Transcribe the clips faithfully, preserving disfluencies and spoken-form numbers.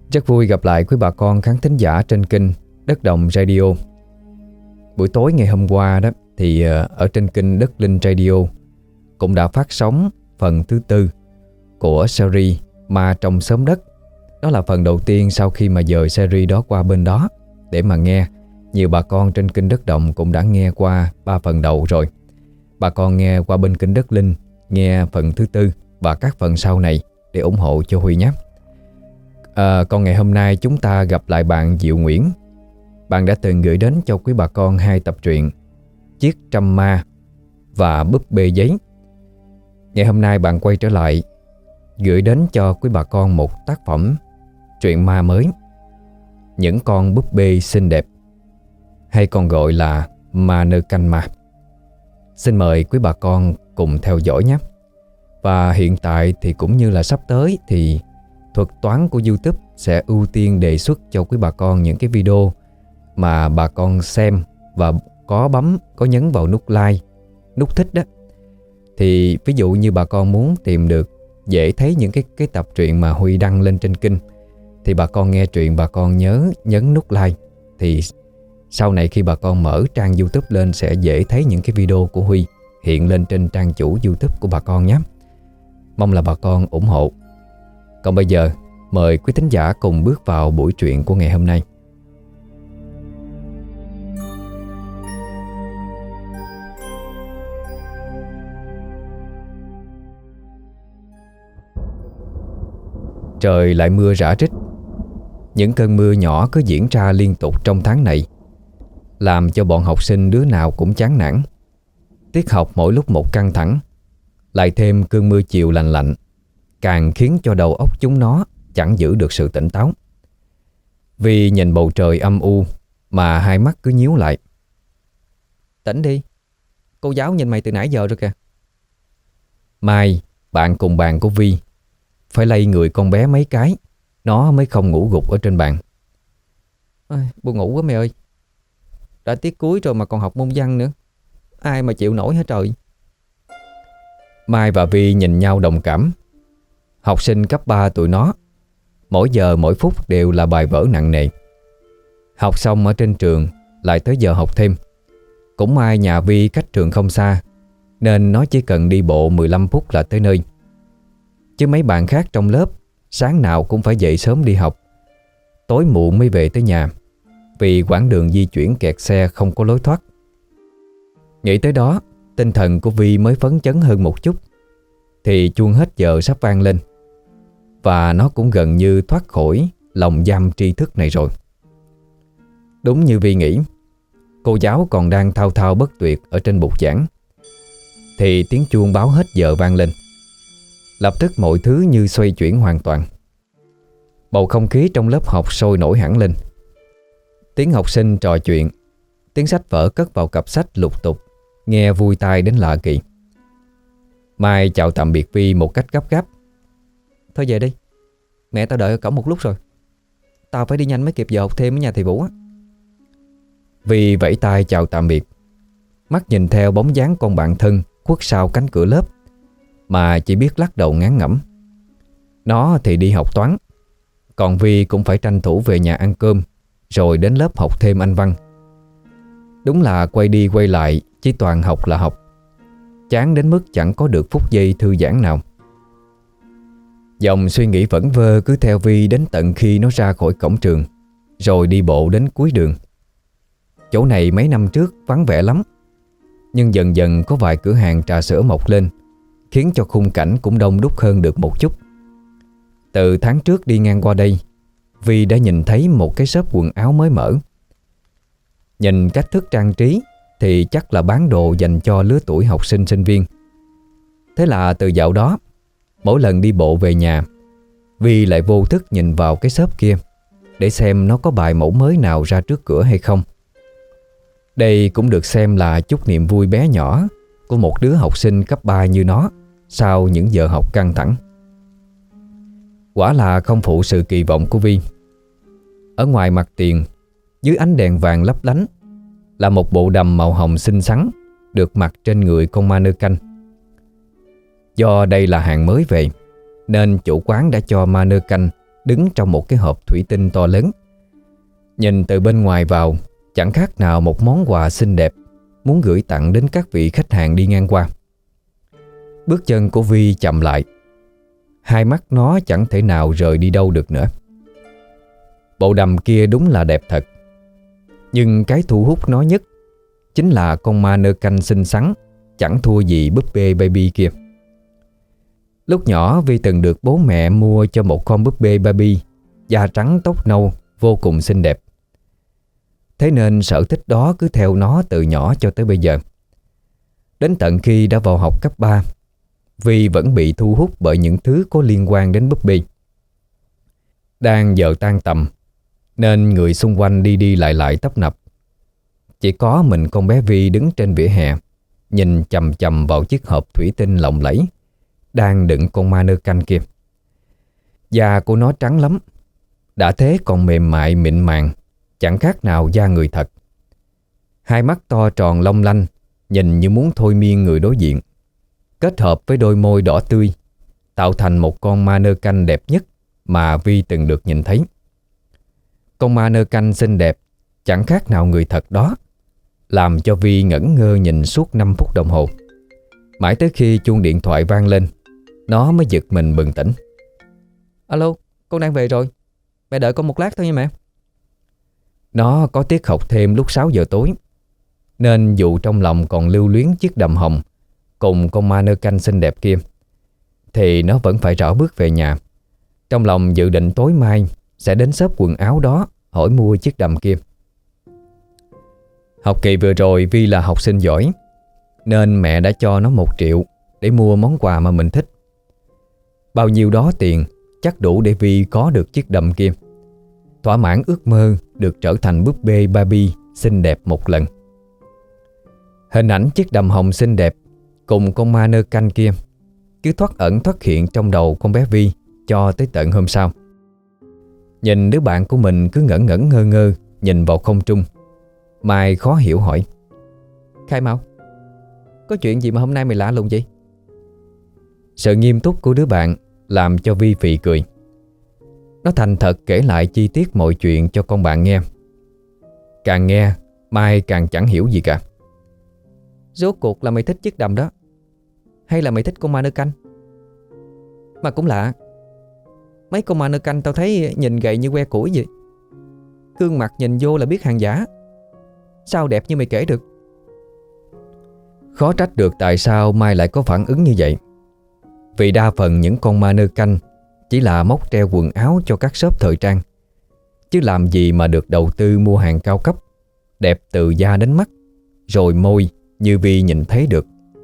Rất vui gặp lại quý bà con khán thính giả trên kênh Đất Đồng Radio. Buổi tối ngày hôm qua đó thì ở trên kênh Đất Linh Radio cũng đã phát sóng phần thứ tư của series Ma Trong Xóm Đất. Đó là phần đầu tiên sau khi mà dời series đó qua bên đó để mà nghe. Nhiều bà con trên kênh Đất Đồng cũng đã nghe qua ba phần đầu rồi. Bà con nghe qua bên kênh Đất Linh, nghe phần thứ tư và các phần sau này để ủng hộ cho Huy nhé. À, còn ngày hôm nay chúng ta gặp lại bạn Diệu Nguyễn. Bạn đã từng gửi đến cho quý bà con hai tập truyện Chiếc Trăm Ma và Búp Bê Giấy. Ngày hôm nay bạn quay trở lại gửi đến cho quý bà con một tác phẩm truyện ma mới, Những Con Búp Bê Xinh Đẹp, hay còn gọi là Ma Nơ Canh Ma. Xin mời quý bà con cùng theo dõi nhé. Và hiện tại thì cũng như là sắp tới thì thuật toán của YouTube sẽ ưu tiên đề xuất cho quý bà con những cái video mà bà con xem và có bấm, có nhấn vào nút like, nút thích đó. Thì ví dụ như bà con muốn tìm được dễ thấy những cái, cái tập truyện mà Huy đăng lên trên kênh, thì bà con nghe truyện bà con nhớ nhấn nút like. Thì sau này khi bà con mở trang YouTube lên sẽ dễ thấy những cái video của Huy hiện lên trên trang chủ YouTube của bà con nhé. Mong là bà con ủng hộ. Còn bây giờ mời quý thính giả cùng bước vào buổi truyện của ngày hôm nay. Trời lại mưa rã rích. Những cơn mưa nhỏ cứ diễn ra liên tục trong tháng này, làm cho bọn học sinh đứa nào cũng chán nản. Tiết học mỗi lúc một căng thẳng, lại thêm cơn mưa chiều lành lạnh, càng khiến cho đầu óc chúng nó chẳng giữ được sự tỉnh táo. Vì nhìn bầu trời âm u mà hai mắt cứ nhíu lại. Tỉnh đi, cô giáo nhìn mày từ nãy giờ rồi kìa. Mai, bạn cùng bàn của Vi, phải lay người con bé mấy cái nó mới không ngủ gục ở trên bàn. Ôi, buồn ngủ quá mày ơi. Đã tiết cuối rồi mà còn học môn văn nữa, ai mà chịu nổi hả trời. Mai và Vi nhìn nhau đồng cảm. Học sinh cấp ba tụi nó, mỗi giờ mỗi phút đều là bài vở nặng nề. Học xong ở trên trường lại tới giờ học thêm. Cũng may nhà Vi cách trường không xa, nên nó chỉ cần đi bộ mười lăm phút là tới nơi. Chứ mấy bạn khác trong lớp sáng nào cũng phải dậy sớm đi học, tối muộn mới về tới nhà, vì quãng đường di chuyển kẹt xe không có lối thoát. Nghĩ tới đó, tinh thần của Vi mới phấn chấn hơn một chút. Thì chuông hết giờ sắp vang lên, và nó cũng gần như thoát khỏi lòng giam tri thức này rồi. Đúng như Vi nghĩ, cô giáo còn đang thao thao bất tuyệt ở trên bục giảng, thì tiếng chuông báo hết giờ vang lên. Lập tức mọi thứ như xoay chuyển hoàn toàn. Bầu không khí trong lớp học sôi nổi hẳn lên. Tiếng học sinh trò chuyện, tiếng sách vở cất vào cặp sách lục tục, nghe vui tai đến lạ kỳ. Mai chào tạm biệt Vi một cách gấp gáp. Thôi về đi, mẹ tao đợi ở cổng một lúc rồi. Tao phải đi nhanh mới kịp giờ học thêm ở nhà thầy Vũ á. Vi vẫy tay chào tạm biệt, mắt nhìn theo bóng dáng con bạn thân khuất sau cánh cửa lớp, mà chỉ biết lắc đầu ngán ngẩm. Nó thì đi học toán, còn Vi cũng phải tranh thủ về nhà ăn cơm, rồi đến lớp học thêm Anh văn. Đúng là quay đi quay lại, chỉ toàn học là học, chán đến mức chẳng có được phút giây thư giãn nào. Dòng suy nghĩ vẩn vơ cứ theo Vi đến tận khi nó ra khỏi cổng trường, rồi đi bộ đến cuối đường. Chỗ này mấy năm trước vắng vẻ lắm, nhưng dần dần có vài cửa hàng trà sữa mọc lên, khiến cho khung cảnh cũng đông đúc hơn được một chút. Từ tháng trước đi ngang qua đây, Vi đã nhìn thấy một cái shop quần áo mới mở. Nhìn cách thức trang trí thì chắc là bán đồ dành cho lứa tuổi học sinh sinh viên. Thế là từ dạo đó, mỗi lần đi bộ về nhà, Vi lại vô thức nhìn vào cái shop kia để xem nó có bài mẫu mới nào ra trước cửa hay không. Đây cũng được xem là chút niềm vui bé nhỏ của một đứa học sinh cấp ba như nó sau những giờ học căng thẳng. Quả là không phụ sự kỳ vọng của Vi. Ở ngoài mặt tiền, dưới ánh đèn vàng lấp lánh, là một bộ đầm màu hồng xinh xắn được mặc trên người con ma nơ canh. Do đây là hàng mới về, nên chủ quán đã cho ma nơ canh đứng trong một cái hộp thủy tinh to lớn. Nhìn từ bên ngoài vào, chẳng khác nào một món quà xinh đẹp muốn gửi tặng đến các vị khách hàng đi ngang qua. Bước chân của Vi chậm lại. Hai mắt nó chẳng thể nào rời đi đâu được nữa. Bộ đầm kia đúng là đẹp thật. Nhưng cái thu hút nó nhất chính là con ma nơ canh xinh xắn, chẳng thua gì búp bê baby kia. Lúc nhỏ Vi từng được bố mẹ mua cho một con búp bê baby da trắng tóc nâu vô cùng xinh đẹp. Thế nên sở thích đó cứ theo nó từ nhỏ cho tới bây giờ. Đến tận khi đã vào học cấp ba, Vi vẫn bị thu hút bởi những thứ có liên quan đến búp bê. Đang giờ tan tầm nên người xung quanh đi đi lại lại tấp nập. Chỉ có mình con bé Vi đứng trên vỉa hè, nhìn chằm chằm vào chiếc hộp thủy tinh lộng lẫy đang đựng con ma nơ canh kia. Da của nó trắng lắm, đã thế còn mềm mại mịn màng, chẳng khác nào da người thật. Hai mắt to tròn long lanh, nhìn như muốn thôi miên người đối diện, kết hợp với đôi môi đỏ tươi, tạo thành một con ma nơ canh đẹp nhất mà Vi từng được nhìn thấy. Con ma nơ canh xinh đẹp chẳng khác nào người thật đó, làm cho Vi ngẩn ngơ nhìn suốt năm phút đồng hồ. Mãi tới khi chuông điện thoại vang lên, nó mới giật mình bừng tỉnh. Alo, con đang về rồi. Mẹ đợi con một lát thôi nha mẹ. Nó có tiết học thêm lúc sáu giờ tối, nên dù trong lòng còn lưu luyến chiếc đầm hồng cùng con ma nơ canh xinh đẹp kia, thì nó vẫn phải rảo bước về nhà. Trong lòng dự định tối mai sẽ đến shop quần áo đó hỏi mua chiếc đầm kia. Học kỳ vừa rồi Vi là học sinh giỏi, nên mẹ đã cho nó một triệu để mua món quà mà mình thích. Bao nhiêu đó tiền chắc đủ để Vi có được chiếc đầm kia, thỏa mãn ước mơ được trở thành búp bê Barbie xinh đẹp một lần. Hình ảnh chiếc đầm hồng xinh đẹp cùng con ma nơ canh kia cứ thoát ẩn thoát hiện trong đầu con bé Vi cho tới tận hôm sau. Nhìn đứa bạn của mình cứ ngẩn ngẩn ngơ ngơ nhìn vào không trung, Mai khó hiểu hỏi: Khai mau, có chuyện gì mà hôm nay mày lạ lùng vậy? Sự nghiêm túc của đứa bạn làm cho Vi phì cười. Nó thành thật kể lại chi tiết mọi chuyện cho con bạn nghe. Càng nghe, Mai càng chẳng hiểu gì cả. Rốt cuộc là mày thích chiếc đầm đó, hay là mày thích con ma nơ canh? Mà cũng lạ, mấy con ma nơ canh tao thấy nhìn gầy như que củi vậy. Gương mặt nhìn vô là biết hàng giả. Sao đẹp như mày kể được? Khó trách được tại sao Mai lại có phản ứng như vậy. Vì đa phần những con ma nơ canh chỉ là móc treo quần áo cho các shop thời trang, chứ làm gì mà được đầu tư mua hàng cao cấp, đẹp từ da đến mắt, rồi môi như Vi nhìn thấy được.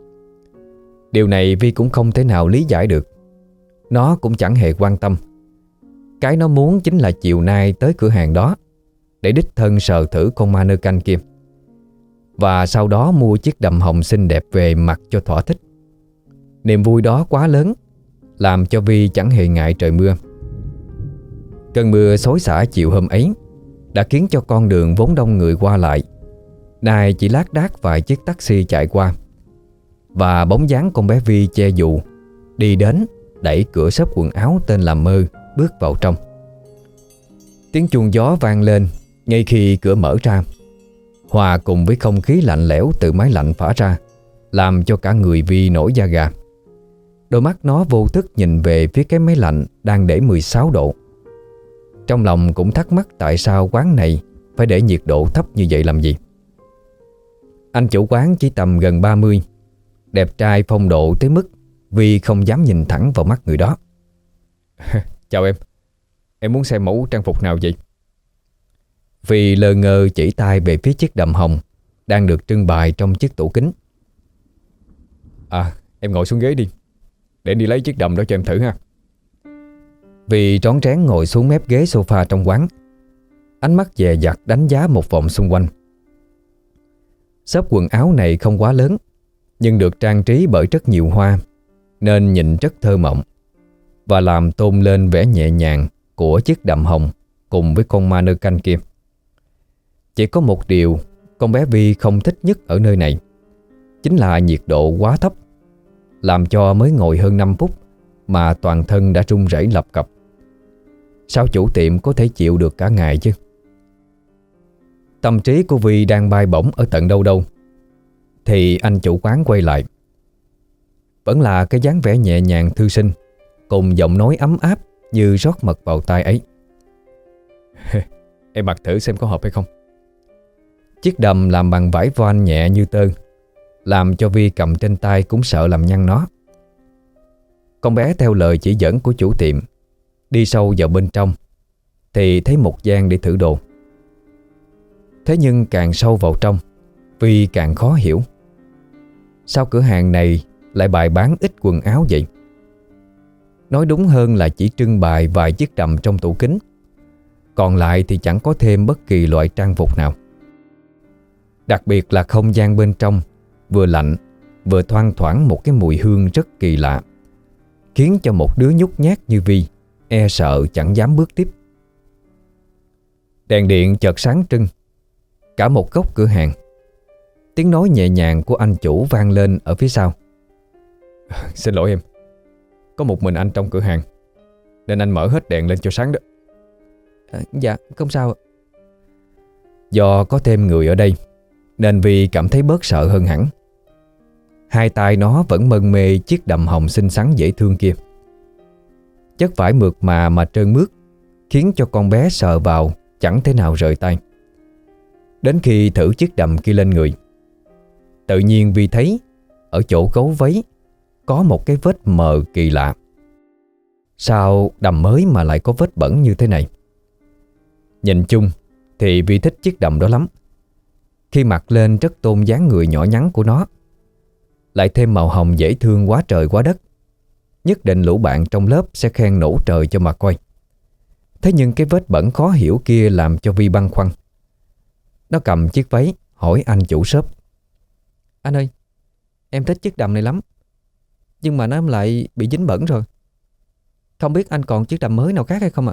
Điều này Vi cũng không thể nào lý giải được. Nó cũng chẳng hề quan tâm. Cái nó muốn chính là chiều nay tới cửa hàng đó để đích thân sờ thử con ma nơ canh kia, và sau đó mua chiếc đầm hồng xinh đẹp về mặc cho thỏa thích. Niềm vui đó quá lớn, làm cho Vi chẳng hề ngại trời mưa. Cơn mưa xối xả chiều hôm ấy đã khiến cho con đường vốn đông người qua lại nay chỉ lác đác vài chiếc taxi chạy qua, và bóng dáng con bé Vi che dù đi đến đẩy cửa shop quần áo tên là Mơ bước vào trong. Tiếng chuông gió vang lên ngay khi cửa mở ra, hòa cùng với không khí lạnh lẽo từ máy lạnh phả ra, làm cho cả người Vi nổi da gà. Đôi mắt nó vô thức nhìn về phía cái máy lạnh đang để mười sáu độ. Trong lòng cũng thắc mắc tại sao quán này phải để nhiệt độ thấp như vậy làm gì. Anh chủ quán chỉ tầm gần ba mươi, đẹp trai phong độ tới mức Vi không dám nhìn thẳng vào mắt người đó. Chào em, em muốn xem mẫu trang phục nào vậy? Vi lơ ngơ chỉ tay về phía chiếc đầm hồng đang được trưng bày trong chiếc tủ kính. À, em ngồi xuống ghế đi, để anh đi lấy chiếc đầm đó cho em thử ha. Vi rón rén ngồi xuống mép ghế sofa trong quán, ánh mắt dè dặt đánh giá một vòng xung quanh. Shop quần áo này không quá lớn, nhưng được trang trí bởi rất nhiều hoa, nên nhìn rất thơ mộng, và làm tôn lên vẻ nhẹ nhàng của chiếc đầm hồng cùng với con ma nơ canh kia. Chỉ có một điều con bé Vi không thích nhất ở nơi này, chính là nhiệt độ quá thấp, làm cho mới ngồi hơn năm phút mà toàn thân đã run rẩy lập cập. Sao chủ tiệm có thể chịu được cả ngày chứ? Tâm trí của Vi đang bay bổng ở tận đâu đâu, thì anh chủ quán quay lại. Vẫn là cái dáng vẻ nhẹ nhàng thư sinh, cùng giọng nói ấm áp như rót mật vào tai ấy. Em mặc thử xem có hợp hay không. Chiếc đầm làm bằng vải voan nhẹ như tơ, làm cho Vi cầm trên tay cũng sợ làm nhăn nó. Con bé theo lời chỉ dẫn của chủ tiệm đi sâu vào bên trong, thì thấy một gian để thử đồ. Thế nhưng càng sâu vào trong, Vi càng khó hiểu. Sao cửa hàng này lại bày bán ít quần áo vậy? Nói đúng hơn là chỉ trưng bày vài chiếc đầm trong tủ kính, còn lại thì chẳng có thêm bất kỳ loại trang phục nào. Đặc biệt là không gian bên trong vừa lạnh vừa thoang thoảng một cái mùi hương rất kỳ lạ, khiến cho một đứa nhút nhát như Vi e sợ chẳng dám bước tiếp. Đèn điện chợt sáng trưng cả một góc cửa hàng. Tiếng nói nhẹ nhàng của anh chủ vang lên ở phía sau. Xin lỗi em, có một mình anh trong cửa hàng nên anh mở hết đèn lên cho sáng đó. À, dạ không sao ạ. Do có thêm người ở đây nên Vi cảm thấy bớt sợ hơn hẳn. Hai tay nó vẫn mân mê chiếc đầm hồng xinh xắn dễ thương kia. Chất vải mượt mà mà trơn mướt, khiến cho con bé sờ vào chẳng thể nào rời tay. Đến khi thử chiếc đầm kia lên người, tự nhiên Vi thấy ở chỗ gấu váy có một cái vết mờ kỳ lạ. Sao đầm mới mà lại có vết bẩn như thế này? Nhìn chung thì Vi thích chiếc đầm đó lắm. Khi mặc lên rất tôn dáng người nhỏ nhắn của nó, lại thêm màu hồng dễ thương quá trời quá đất. Nhất định lũ bạn trong lớp sẽ khen nổ trời cho mà coi. Thế nhưng cái vết bẩn khó hiểu kia làm cho Vi băn khoăn. Nó cầm chiếc váy hỏi anh chủ shop. Anh ơi, em thích chiếc đầm này lắm, nhưng mà nó lại bị dính bẩn rồi. Không biết anh còn chiếc đầm mới nào khác hay không ạ?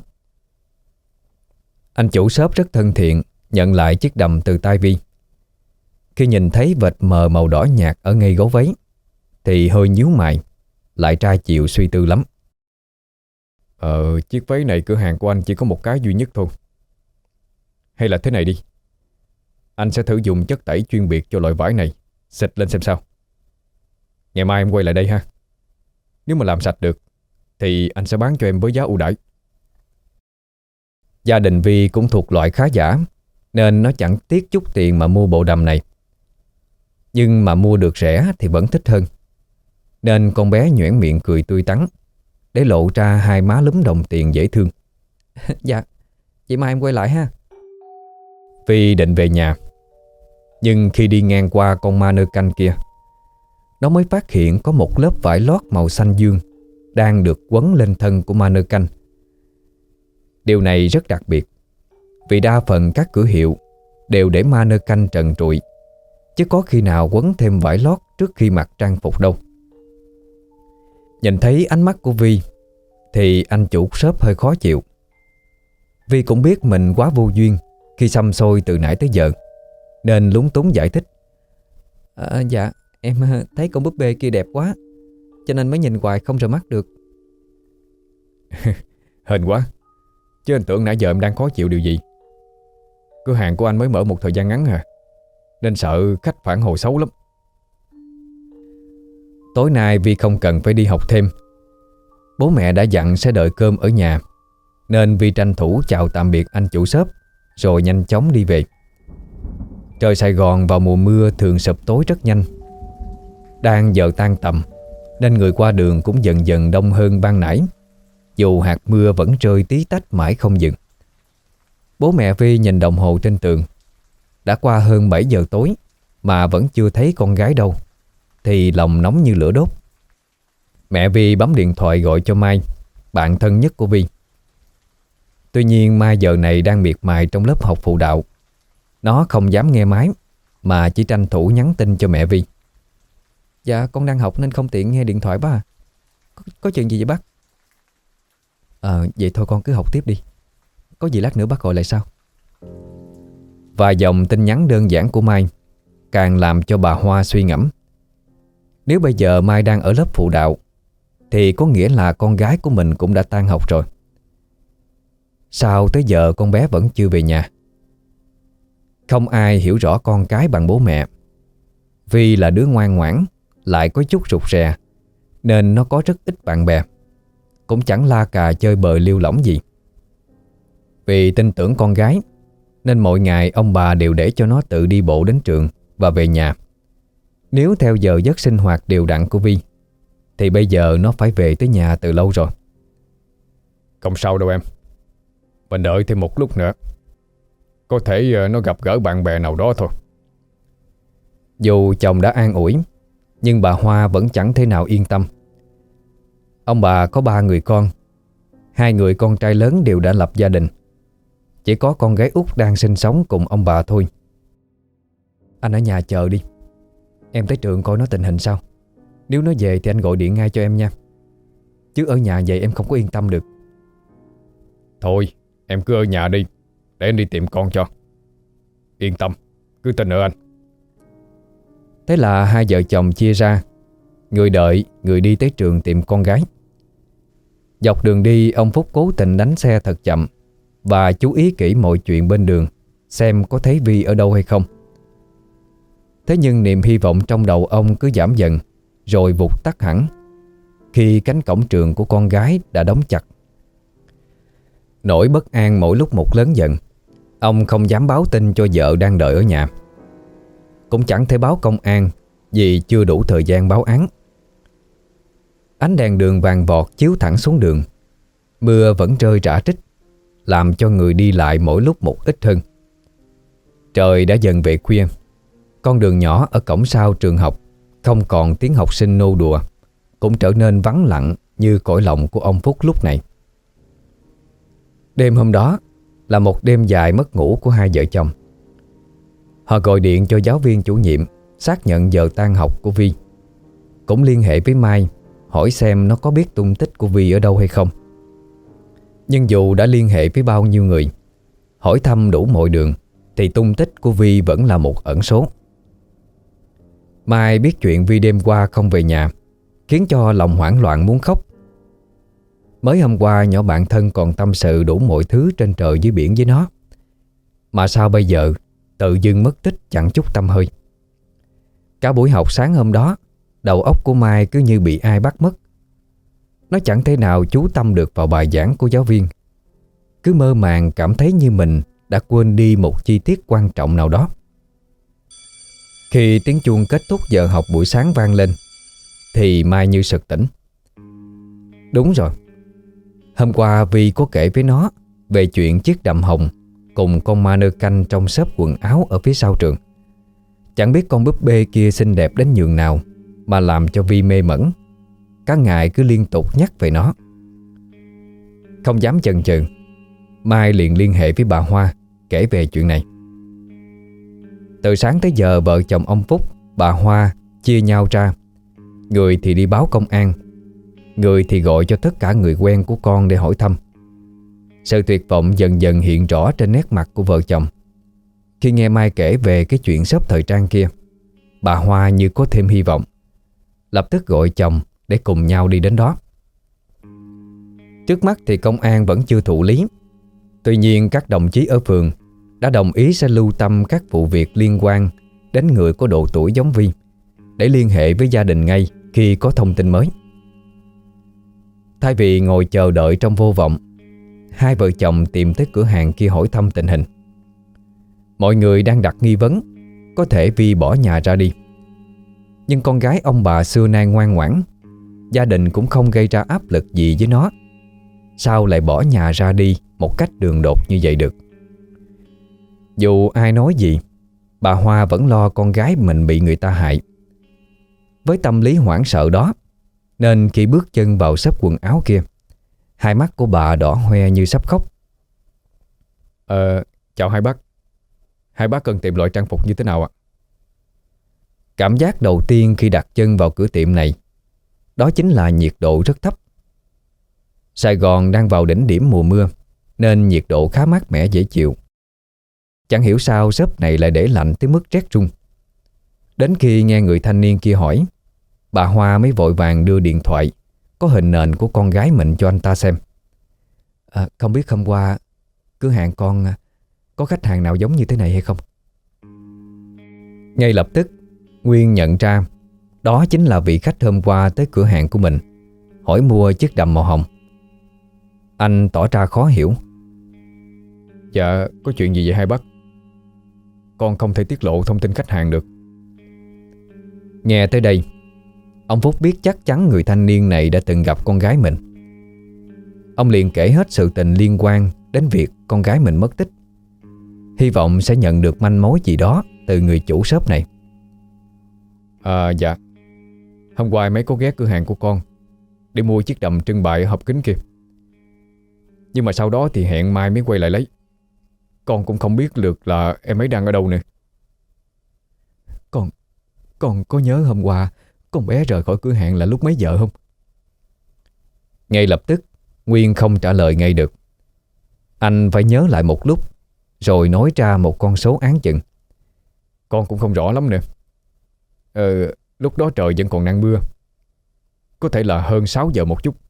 Anh chủ shop rất thân thiện nhận lại chiếc đầm từ tay Vi. Khi nhìn thấy vệt mờ màu đỏ nhạt ở ngay gấu váy thì hơi nhíu mày, lại tra chiều suy tư lắm. Ờ, chiếc váy này cửa hàng của anh chỉ có một cái duy nhất thôi. Hay là thế này đi, anh sẽ thử dùng chất tẩy chuyên biệt cho loại vải này, xịt lên xem sao. Ngày mai em quay lại đây ha. Nếu mà làm sạch được thì anh sẽ bán cho em với giá ưu đãi. Gia đình Vi cũng thuộc loại khá giả, nên nó chẳng tiếc chút tiền mà mua bộ đầm này. Nhưng mà mua được rẻ thì vẫn thích hơn, nên con bé nhoẻn miệng cười tươi tắn, để lộ ra hai má lúm đồng tiền dễ thương. Dạ, vậy mai em quay lại ha. Vi định về nhà, nhưng khi đi ngang qua con ma nơ canh kia, nó mới phát hiện có một lớp vải lót màu xanh dương đang được quấn lên thân của ma nơ canh. Điều này rất đặc biệt, vì đa phần các cửa hiệu đều để ma nơ canh trần trụi, chứ có khi nào quấn thêm vải lót trước khi mặc trang phục đâu. Nhìn thấy ánh mắt của Vi thì anh chủ shop hơi khó chịu. Vi cũng biết mình quá vô duyên khi xăm xôi từ nãy tới giờ, nên lúng túng giải thích. À, dạ, em thấy con búp bê kia đẹp quá, cho nên mới nhìn hoài không rời mắt được. Hên quá, chứ anh tưởng nãy giờ em đang khó chịu điều gì. Cửa hàng của anh mới mở một thời gian ngắn à, nên sợ khách phản hồi xấu lắm. Tối nay Vi không cần phải đi học thêm. Bố mẹ đã dặn sẽ đợi cơm ở nhà, nên Vi tranh thủ chào tạm biệt anh chủ shop rồi nhanh chóng đi về. Trời Sài Gòn vào mùa mưa thường sụp tối rất nhanh. Đang giờ tan tầm nên người qua đường cũng dần dần đông hơn ban nãy, dù hạt mưa vẫn rơi tí tách mãi không dừng. Bố mẹ Vi nhìn đồng hồ trên tường. Đã qua hơn bảy giờ tối mà vẫn chưa thấy con gái đâu, thì lòng nóng như lửa đốt. Mẹ Vi bấm điện thoại gọi cho Mai, bạn thân nhất của Vi. Tuy nhiên Mai giờ này đang miệt mài trong lớp học phụ đạo. Nó không dám nghe máy, mà chỉ tranh thủ nhắn tin cho mẹ Vi. Dạ con đang học nên không tiện nghe điện thoại bác à. Có, có chuyện gì vậy bác? Ờ vậy thôi con cứ học tiếp đi, có gì lát nữa bác gọi lại sau. Vài dòng tin nhắn đơn giản của Mai càng làm cho bà Hoa suy ngẫm. Nếu bây giờ Mai đang ở lớp phụ đạo thì có nghĩa là con gái của mình cũng đã tan học rồi. sao tới giờ con bé vẫn chưa về nhà. Không ai hiểu rõ con cái bằng bố mẹ. Vi là đứa ngoan ngoãn, lại có chút rụt rè, nên nó có rất ít bạn bè, cũng chẳng la cà chơi bời lêu lỏng gì. Vì tin tưởng con gái, nên mỗi ngày ông bà đều để cho nó tự đi bộ đến trường và về nhà. Nếu theo giờ giấc sinh hoạt đều đặn của Vi, thì bây giờ nó phải về tới nhà từ lâu rồi. Không sao đâu em. Mình đợi thêm một lúc nữa. Có thể nó gặp gỡ bạn bè nào đó thôi. Dù chồng đã an ủi, nhưng bà Hoa vẫn chẳng thể nào yên tâm. Ông bà có ba người con. Hai người con trai lớn đều đã lập gia đình. Chỉ có con gái út đang sinh sống cùng ông bà thôi. Anh ở nhà chờ đi. Em tới trường coi nó tình hình sao. Nếu nó về thì anh gọi điện ngay cho em nha. Chứ ở nhà vậy em không có yên tâm được. Thôi em cứ ở nhà đi, để anh đi tìm con cho. Yên tâm, cứ tin ở anh. Thế là hai vợ chồng chia ra, người đợi, người đi tới trường tìm con gái. Dọc đường đi, ông Phúc cố tình đánh xe thật chậm và chú ý kỹ mọi chuyện bên đường, xem có thấy Vi ở đâu hay không. Thế nhưng niềm hy vọng trong đầu ông cứ giảm dần, rồi vụt tắt hẳn khi cánh cổng trường của con gái đã đóng chặt. Nỗi bất an mỗi lúc một lớn dần. Ông không dám báo tin cho vợ đang đợi ở nhà, cũng chẳng thể báo công an vì chưa đủ thời gian báo án. Ánh đèn đường vàng vọt chiếu thẳng xuống đường. Mưa vẫn rơi rã trích, làm cho người đi lại mỗi lúc một ít hơn. Trời đã dần về khuya. Con đường nhỏ ở cổng sau trường học không còn tiếng học sinh nô đùa, cũng trở nên vắng lặng như cõi lòng của ông Phúc lúc này. Đêm hôm đó là một đêm dài mất ngủ của hai vợ chồng. Họ gọi điện cho giáo viên chủ nhiệm xác nhận giờ tan học của Vi, cũng liên hệ với Mai hỏi xem nó có biết tung tích của Vi ở đâu hay không. Nhưng dù đã liên hệ với bao nhiêu người, hỏi thăm đủ mọi đường, thì tung tích của Vi vẫn là một ẩn số. Mai biết chuyện Vi đêm qua không về nhà, khiến cho lòng hoảng loạn muốn khóc. Mới hôm qua nhỏ bạn thân còn tâm sự đủ mọi thứ trên trời dưới biển với nó, mà sao bây giờ tự dưng mất tích chẳng chút tăm hơi. Cả buổi học sáng hôm đó, đầu óc của Mai cứ như bị ai bắt mất. Nó chẳng thể nào chú tâm được vào bài giảng của giáo viên, cứ mơ màng cảm thấy như mình đã quên đi một chi tiết quan trọng nào đó. Khi tiếng chuông kết thúc giờ học buổi sáng vang lên, thì Mai như sực tỉnh. Đúng rồi, hôm qua Vi có kể với nó về chuyện chiếc đầm hồng cùng con ma nơ canh trong xốp quần áo ở phía sau trường. Chẳng biết con búp bê kia xinh đẹp đến nhường nào mà làm cho Vi mê mẩn. Cả ngày cứ liên tục nhắc về nó. Không dám chần chừ, Mai liền liên hệ với bà Hoa kể về chuyện này. Từ sáng tới giờ vợ chồng ông Phúc, bà Hoa chia nhau ra. Người thì đi báo công an, người thì gọi cho tất cả người quen của con để hỏi thăm. Sự tuyệt vọng dần dần hiện rõ trên nét mặt của vợ chồng. Khi nghe Mai kể về cái chuyện shop thời trang kia, bà Hoa như có thêm hy vọng, lập tức gọi chồng để cùng nhau đi đến đó. Trước mắt thì công an vẫn chưa thụ lý. Tuy nhiên các đồng chí ở phường đã đồng ý sẽ lưu tâm các vụ việc liên quan đến người có độ tuổi giống Vi, để liên hệ với gia đình ngay khi có thông tin mới. Thay vì ngồi chờ đợi trong vô vọng, hai vợ chồng tìm tới cửa hàng kia hỏi thăm tình hình. Mọi người đang đặt nghi vấn có thể Vi bỏ nhà ra đi. Nhưng con gái ông bà xưa nay ngoan ngoãn, gia đình cũng không gây ra áp lực gì với nó. Sao lại bỏ nhà ra đi một cách đường đột như vậy được? Dù ai nói gì, bà Hoa vẫn lo con gái mình bị người ta hại. Với tâm lý hoảng sợ đó, nên khi bước chân vào xếp quần áo kia, hai mắt của bà đỏ hoe như sắp khóc. Ờ, chào hai bác. Hai bác cần tìm loại trang phục như thế nào ạ? Cảm giác đầu tiên khi đặt chân vào cửa tiệm này, đó chính là nhiệt độ rất thấp. Sài Gòn đang vào đỉnh điểm mùa mưa, nên nhiệt độ khá mát mẻ dễ chịu. Chẳng hiểu sao shop này lại để lạnh tới mức rét run. Đến khi nghe người thanh niên kia hỏi, bà Hoa mới vội vàng đưa điện thoại có hình nền của con gái mình cho anh ta xem. À, không biết hôm qua cửa hàng con có khách hàng nào giống như thế này hay không? Ngay lập tức Nguyên nhận ra đó chính là vị khách hôm qua tới cửa hàng của mình hỏi mua chiếc đầm màu hồng. Anh tỏ ra khó hiểu. Dạ, có chuyện gì vậy hai bác? Con không thể tiết lộ thông tin khách hàng được. Nghe tới đây, ông Phúc biết chắc chắn người thanh niên này đã từng gặp con gái mình. Ông liền kể hết sự tình liên quan đến việc con gái mình mất tích, hy vọng sẽ nhận được manh mối gì đó từ người chủ shop này. À dạ, hôm qua em ấy có ghé cửa hàng của con để mua chiếc đầm trưng bày ở hộp kính kia. Nhưng mà sau đó thì hẹn mai mới quay lại lấy. Con cũng không biết được là em ấy đang ở đâu nữa. Con Con có nhớ hôm qua con bé rời khỏi cửa hàng là lúc mấy giờ không? Ngay lập tức Nguyên không trả lời ngay được. Anh phải nhớ lại một lúc rồi nói ra một con số áng chừng. Con cũng không rõ lắm nè. Ờ, lúc đó trời vẫn còn đang mưa. Có thể là hơn sáu giờ một chút.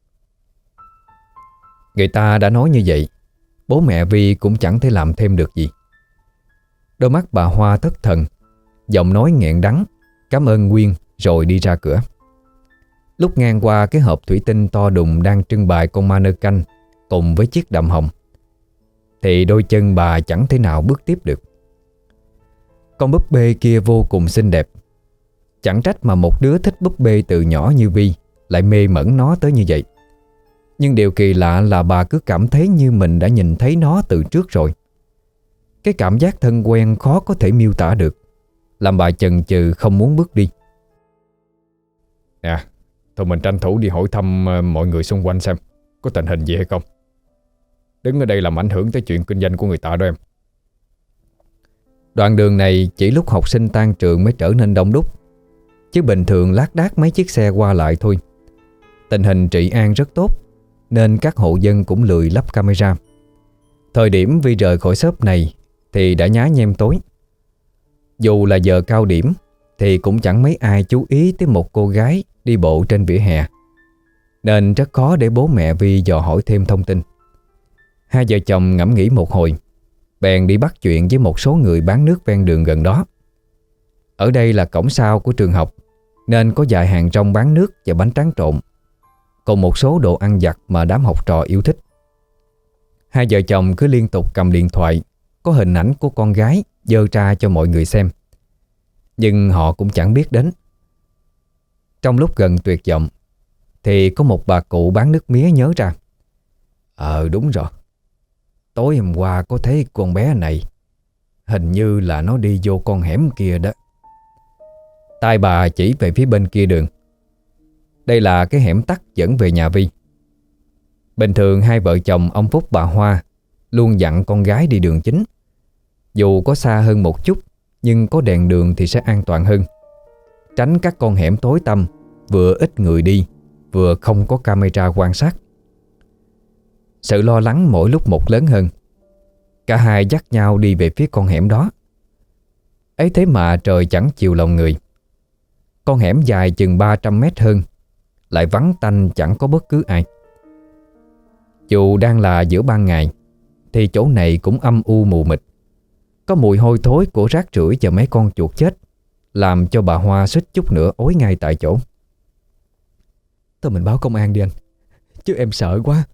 Người ta đã nói như vậy, bố mẹ Vi cũng chẳng thể làm thêm được gì. Đôi mắt bà Hoa thất thần, giọng nói nghẹn đắng cảm ơn Nguyên rồi đi ra cửa. Lúc ngang qua cái hộp thủy tinh to đùng đang trưng bày con ma nơ canh cùng với chiếc đầm hồng thì đôi chân bà chẳng thể nào bước tiếp được. Con búp bê kia vô cùng xinh đẹp. Chẳng trách mà một đứa thích búp bê từ nhỏ như Vi lại mê mẩn nó tới như vậy. Nhưng điều kỳ lạ là bà cứ cảm thấy như mình đã nhìn thấy nó từ trước rồi. Cái cảm giác thân quen khó có thể miêu tả được, làm bà chần chừ không muốn bước đi. Nè, thôi mình tranh thủ đi hỏi thăm mọi người xung quanh xem có tình hình gì hay không. Đứng ở đây làm ảnh hưởng tới chuyện kinh doanh của người ta đó em. Đoạn đường này chỉ lúc học sinh tan trường mới trở nên đông đúc, chứ bình thường lác đác mấy chiếc xe qua lại thôi. Tình hình trị an rất tốt nên các hộ dân cũng lười lắp camera. Thời điểm Vi rời khỏi shop này thì đã nhá nhem tối. Dù là giờ cao điểm thì cũng chẳng mấy ai chú ý tới một cô gái đi bộ trên vỉa hè, nên rất khó để bố mẹ Vi dò hỏi thêm thông tin. Hai vợ chồng ngẫm nghĩ một hồi, bèn đi bắt chuyện với một số người bán nước ven đường gần đó. Ở đây là cổng sau của trường học nên có vài hàng rong bán nước và bánh tráng trộn, còn một số đồ ăn vặt mà đám học trò yêu thích. Hai vợ chồng cứ liên tục cầm điện thoại có hình ảnh của con gái giơ ra cho mọi người xem, nhưng họ cũng chẳng biết đến. Trong lúc gần tuyệt vọng thì có một bà cụ bán nước mía nhớ ra. Ờ đúng rồi, tối hôm qua có thấy con bé này, hình như là nó đi vô con hẻm kia đó. Tai bà chỉ về phía bên kia đường. Đây là cái hẻm tắt dẫn về nhà Vi. Bình thường hai vợ chồng ông Phúc bà Hoa luôn dặn con gái đi đường chính. Dù có xa hơn một chút, nhưng có đèn đường thì sẽ an toàn hơn, tránh các con hẻm tối tăm, vừa ít người đi, vừa không có camera quan sát. Sự lo lắng mỗi lúc một lớn hơn. Cả hai dắt nhau đi về phía con hẻm đó. Ấy thế mà trời chẳng chiều lòng người. Con hẻm dài chừng ba trăm mét hơn, lại vắng tanh chẳng có bất cứ ai. Dù đang là giữa ban ngày thì chỗ này cũng âm u mù mịt. Có mùi hôi thối của rác rưởi và mấy con chuột chết, làm cho bà Hoa suýt chút nữa ối ngay tại chỗ. Thôi mình báo công an đi anh, chứ em sợ quá.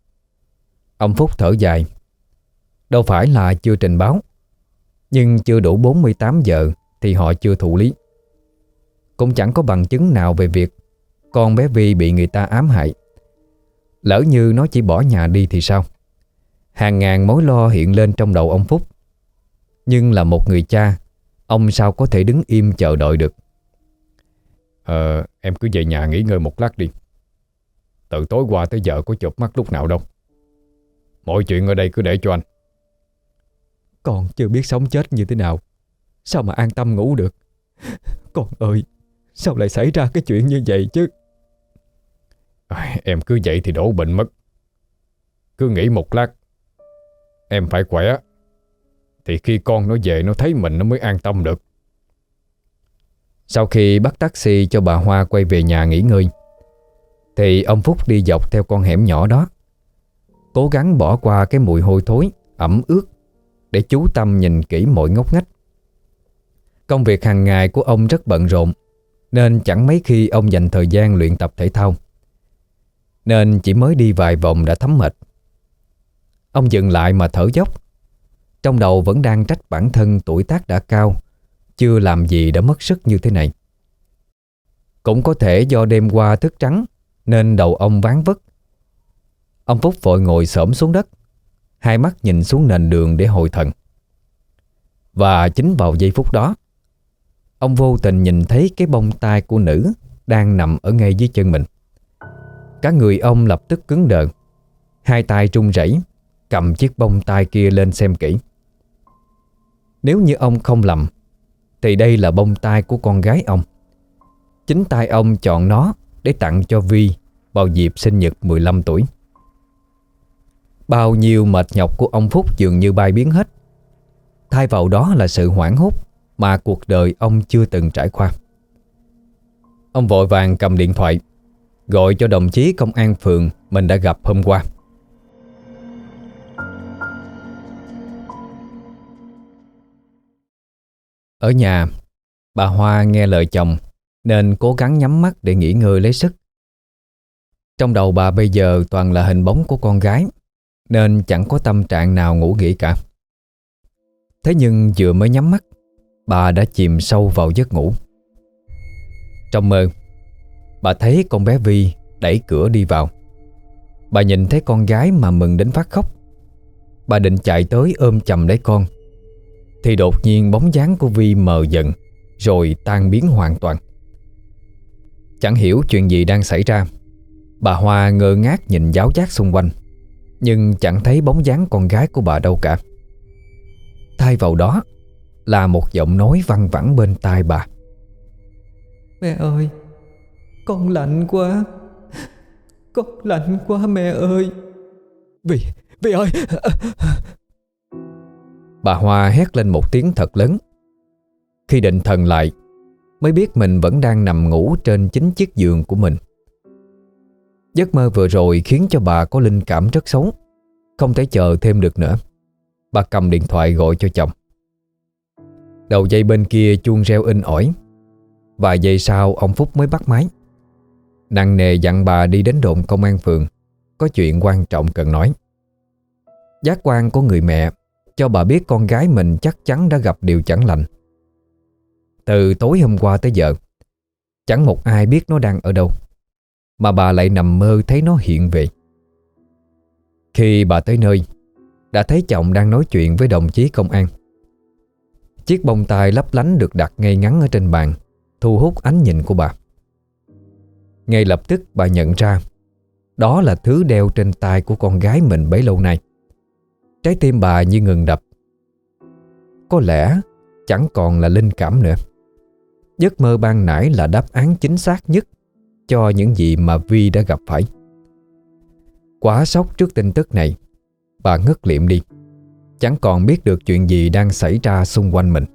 Ông Phúc thở dài. Đâu phải là chưa trình báo, nhưng chưa đủ bốn mươi tám giờ thì họ chưa thụ lý. Cũng chẳng có bằng chứng nào về việc con bé Vi bị người ta ám hại. Lỡ như nó chỉ bỏ nhà đi thì sao? Hàng ngàn mối lo hiện lên trong đầu ông Phúc. Nhưng là một người cha, ông sao có thể đứng im chờ đợi được. Ờ, em cứ về nhà nghỉ ngơi một lát đi. Từ tối qua tới giờ có chợp mắt lúc nào đâu. Mọi chuyện ở đây cứ để cho anh. Con chưa biết sống chết như thế nào, sao mà an tâm ngủ được. Con ơi, sao lại xảy ra cái chuyện như vậy chứ? À, em cứ vậy thì đổ bệnh mất. Cứ nghỉ một lát. Em phải khỏe, thì khi con nó về nó thấy mình nó mới an tâm được. Sau khi bắt taxi cho bà Hoa quay về nhà nghỉ ngơi, thì ông Phúc đi dọc theo con hẻm nhỏ đó, cố gắng bỏ qua cái mùi hôi thối ẩm ướt để chú tâm nhìn kỹ mọi ngóc ngách. Công việc hàng ngày của ông rất bận rộn, nên chẳng mấy khi ông dành thời gian luyện tập thể thao, nên chỉ mới đi vài vòng đã thấm mệt. Ông dừng lại mà thở dốc, trong đầu vẫn đang trách bản thân tuổi tác đã cao, chưa làm gì đã mất sức như thế này. Cũng có thể do đêm qua thức trắng nên đầu ông ván vất. Ông Phúc vội ngồi xổm xuống đất, hai mắt nhìn xuống nền đường để hồi thần. Và chính vào giây phút đó, ông vô tình nhìn thấy cái bông tai của nữ đang nằm ở ngay dưới chân mình. Cả người ông lập tức cứng đờ, hai tay run rẩy cầm chiếc bông tai kia lên xem kỹ. Nếu như ông không lầm thì đây là bông tai của con gái ông. Chính tay ông chọn nó để tặng cho Vi vào dịp sinh nhật mười lăm tuổi. Bao nhiêu mệt nhọc của ông Phúc dường như bay biến hết, thay vào đó là sự hoảng hốt mà cuộc đời ông chưa từng trải qua. Ông vội vàng cầm điện thoại gọi cho đồng chí công an phường mình đã gặp hôm qua. Ở nhà, bà Hoa nghe lời chồng nên cố gắng nhắm mắt để nghỉ ngơi lấy sức. Trong đầu bà bây giờ toàn là hình bóng của con gái, nên chẳng có tâm trạng nào ngủ nghỉ cả. Thế nhưng vừa mới nhắm mắt, bà đã chìm sâu vào giấc ngủ. Trong mơ, bà thấy con bé Vi đẩy cửa đi vào. Bà nhìn thấy con gái mà mừng đến phát khóc. Bà định chạy tới ôm chầm lấy con, thì đột nhiên bóng dáng của Vi mờ dần rồi tan biến hoàn toàn. Chẳng hiểu chuyện gì đang xảy ra, bà Hoa ngơ ngác nhìn giáo giác xung quanh, nhưng chẳng thấy bóng dáng con gái của bà đâu cả. Thay vào đó là một giọng nói văng vẳng bên tai bà: "Mẹ ơi, con lạnh quá, con lạnh quá mẹ ơi." Vi, Vi ơi! Bà Hoa hét lên một tiếng thật lớn. Khi định thần lại, mới biết mình vẫn đang nằm ngủ trên chính chiếc giường của mình. Giấc mơ vừa rồi khiến cho bà có linh cảm rất xấu. Không thể chờ thêm được nữa, bà cầm điện thoại gọi cho chồng. Đầu dây bên kia chuông reo inh ỏi. Vài giây sau ông Phúc mới bắt máy, nặng nề dặn bà đi đến đồn công an phường, có chuyện quan trọng cần nói. Giác quan của người mẹ cho bà biết con gái mình chắc chắn đã gặp điều chẳng lành. Từ tối hôm qua tới giờ, chẳng một ai biết nó đang ở đâu, mà bà lại nằm mơ thấy nó hiện về. Khi bà tới nơi, đã thấy chồng đang nói chuyện với đồng chí công an. Chiếc bông tai lấp lánh được đặt ngay ngắn ở trên bàn, thu hút ánh nhìn của bà. Ngay lập tức bà nhận ra đó là thứ đeo trên tai của con gái mình bấy lâu nay. Trái tim bà như ngừng đập. Có lẽ chẳng còn là linh cảm nữa. Giấc mơ ban nãy là đáp án chính xác nhất cho những gì mà Vi đã gặp phải. Quá sốc trước tin tức này, bà ngất liệm đi, chẳng còn biết được chuyện gì đang xảy ra xung quanh mình.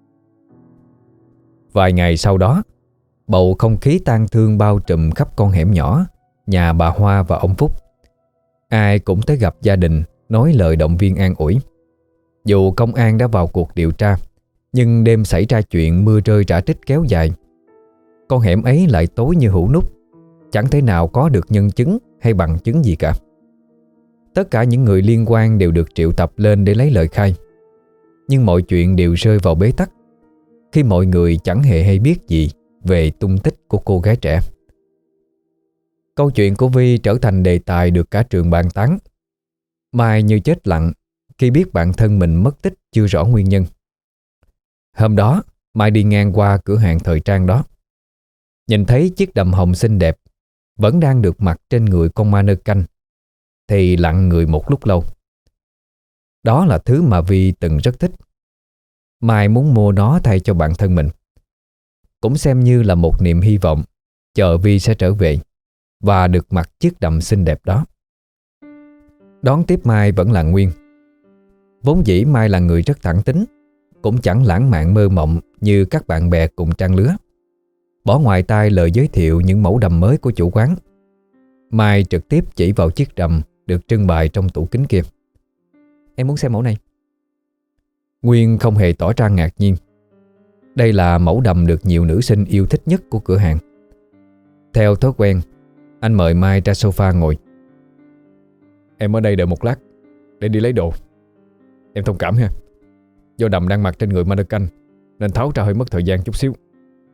Vài ngày sau đó, bầu không khí tang thương bao trùm khắp con hẻm nhỏ nhà bà Hoa và ông Phúc. Ai cũng tới gặp gia đình nói lời động viên an ủi. Dù công an đã vào cuộc điều tra, nhưng đêm xảy ra chuyện mưa rơi rả trích kéo dài, con hẻm ấy lại tối như hũ nút, chẳng thể nào có được nhân chứng hay bằng chứng gì cả. Tất cả những người liên quan đều được triệu tập lên để lấy lời khai, nhưng mọi chuyện đều rơi vào bế tắc khi mọi người chẳng hề hay biết gì về tung tích của cô gái trẻ. Câu chuyện của Vi trở thành đề tài được cả trường bàn tán. Mai như chết lặng khi biết bản thân mình mất tích chưa rõ nguyên nhân. Hôm đó, Mai đi ngang qua cửa hàng thời trang đó, nhìn thấy chiếc đầm hồng xinh đẹp vẫn đang được mặc trên người con ma nơ canh, thì lặng người một lúc lâu. Đó là thứ mà Vi từng rất thích. Mai muốn mua nó thay cho bản thân mình, cũng xem như là một niềm hy vọng chờ Vi sẽ trở về và được mặc chiếc đầm xinh đẹp đó. Đón tiếp Mai vẫn là Nguyên. Vốn dĩ Mai là người rất thẳng tính, cũng chẳng lãng mạn mơ mộng như các bạn bè cùng trang lứa. Bỏ ngoài tai lời giới thiệu những mẫu đầm mới của chủ quán, Mai trực tiếp chỉ vào chiếc đầm được trưng bày trong tủ kính kia. em muốn xem mẫu này. Nguyên không hề tỏ ra ngạc nhiên. Đây là mẫu đầm được nhiều nữ sinh yêu thích nhất của cửa hàng. Theo thói quen, anh mời Mai ra sofa ngồi. Em ở đây đợi một lát để đi lấy đồ. Em thông cảm ha. Do đầm đang mặc trên người mannequin nên tháo ra hơi mất thời gian chút xíu.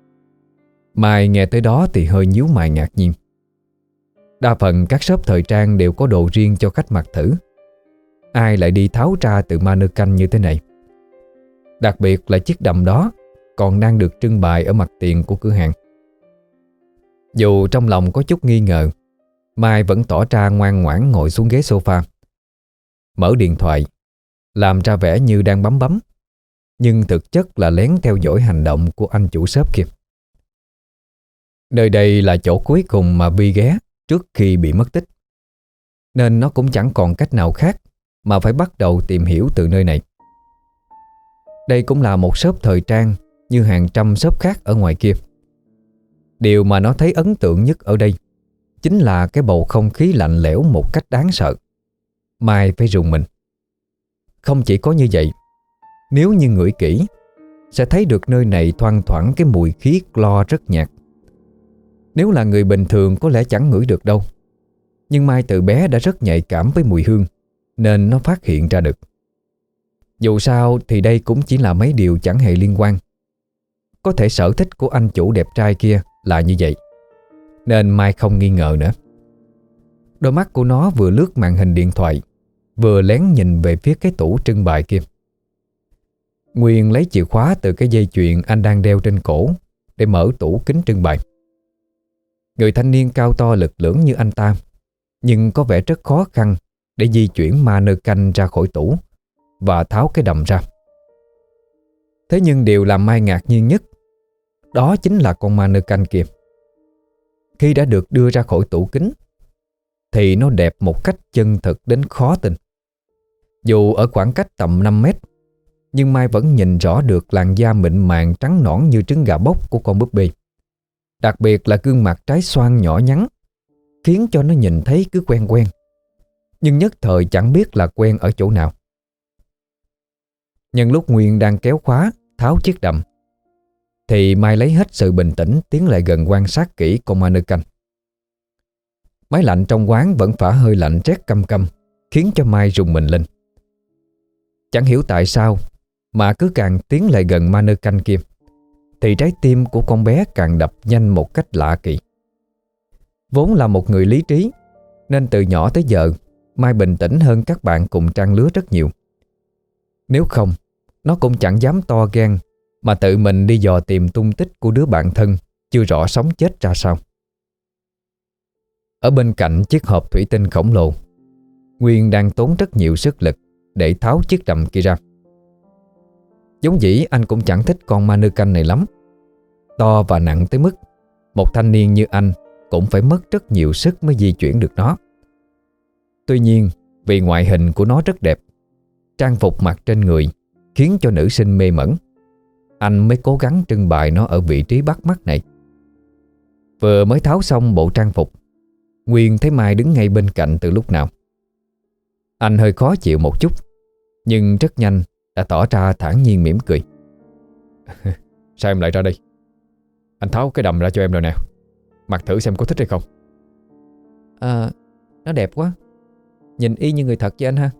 Mai nghe tới đó thì hơi nhíu mày ngạc nhiên. Đa phần các shop thời trang đều có đồ riêng cho khách mặc thử. Ai lại đi tháo ra từ mannequin như thế này? Đặc biệt là chiếc đầm đó còn đang được trưng bày ở mặt tiền của cửa hàng. Dù trong lòng có chút nghi ngờ, Mai vẫn tỏ ra ngoan ngoãn ngồi xuống ghế sofa, mở điện thoại, làm ra vẻ như đang bấm bấm, nhưng thực chất là lén theo dõi hành động của anh chủ shop kia. Nơi đây là chỗ cuối cùng mà Vi ghé trước khi bị mất tích, nên nó cũng chẳng còn cách nào khác mà phải bắt đầu tìm hiểu từ nơi này. Đây cũng là một shop thời trang như hàng trăm shop khác ở ngoài kia. Điều mà nó thấy ấn tượng nhất ở đây chính là cái bầu không khí lạnh lẽo một cách đáng sợ. Mai phải rùng mình. Không chỉ có như vậy, nếu như ngửi kỹ sẽ thấy được nơi này thoang thoảng cái mùi khí clo rất nhạt. Nếu là người bình thường có lẽ chẳng ngửi được đâu, nhưng Mai từ bé đã rất nhạy cảm với mùi hương nên nó phát hiện ra được. Dù sao thì đây cũng chỉ là mấy điều chẳng hề liên quan. Có thể sở thích của anh chủ đẹp trai kia là như vậy, nên Mai không nghi ngờ nữa. Đôi mắt của nó vừa lướt màn hình điện thoại, vừa lén nhìn về phía cái tủ trưng bày kia. Nguyên lấy chìa khóa từ cái dây chuyền anh đang đeo trên cổ để mở tủ kính trưng bày. Người thanh niên cao to lực lưỡng như anh ta, nhưng có vẻ rất khó khăn để di chuyển mannequin ra khỏi tủ và tháo cái đầm ra. Thế nhưng điều làm Mai ngạc nhiên nhất đó chính là con mannequin kia. Khi đã được đưa ra khỏi tủ kính thì nó đẹp một cách chân thực đến khó tin. Dù ở khoảng cách tầm năm mét, nhưng Mai vẫn nhìn rõ được làn da mịn màng trắng nõn như trứng gà bốc của con búp bê. Đặc biệt là gương mặt trái xoan nhỏ nhắn, khiến cho nó nhìn thấy cứ quen quen, nhưng nhất thời chẳng biết là quen ở chỗ nào. Nhân lúc Nguyên đang kéo khóa tháo chiếc đầm, thì Mai lấy hết sự bình tĩnh tiến lại gần quan sát kỹ con mannequin. Máy lạnh trong quán vẫn phả hơi lạnh rét căm căm, khiến cho Mai rùng mình lên. Chẳng hiểu tại sao mà cứ càng tiến lại gần mannequin kia thì trái tim của con bé càng đập nhanh một cách lạ kỳ. Vốn là một người lý trí, nên từ nhỏ tới giờ Mai bình tĩnh hơn các bạn cùng trang lứa rất nhiều. Nếu không, nó cũng chẳng dám to gan mà tự mình đi dò tìm tung tích của đứa bạn thân chưa rõ sống chết ra sao. Ở bên cạnh chiếc hộp thủy tinh khổng lồ, Nguyên đang tốn rất nhiều sức lực để tháo chiếc đầm kia ra. Giống dĩ anh cũng chẳng thích con mannequin này lắm. To và nặng tới mức một thanh niên như anh cũng phải mất rất nhiều sức mới di chuyển được nó. Tuy nhiên, vì ngoại hình của nó rất đẹp, trang phục mặc trên người khiến cho nữ sinh mê mẩn, anh mới cố gắng trưng bày nó ở vị trí bắt mắt này. Vừa mới tháo xong bộ trang phục, Nguyên thấy Mai đứng ngay bên cạnh từ lúc nào. Anh hơi khó chịu một chút, nhưng rất nhanh đã tỏ ra thản nhiên mỉm cười. Sao em lại ra đây? Anh tháo cái đầm ra cho em rồi nè. Mặc thử xem có thích hay không. À, nó đẹp quá. Nhìn y như người thật với anh ha.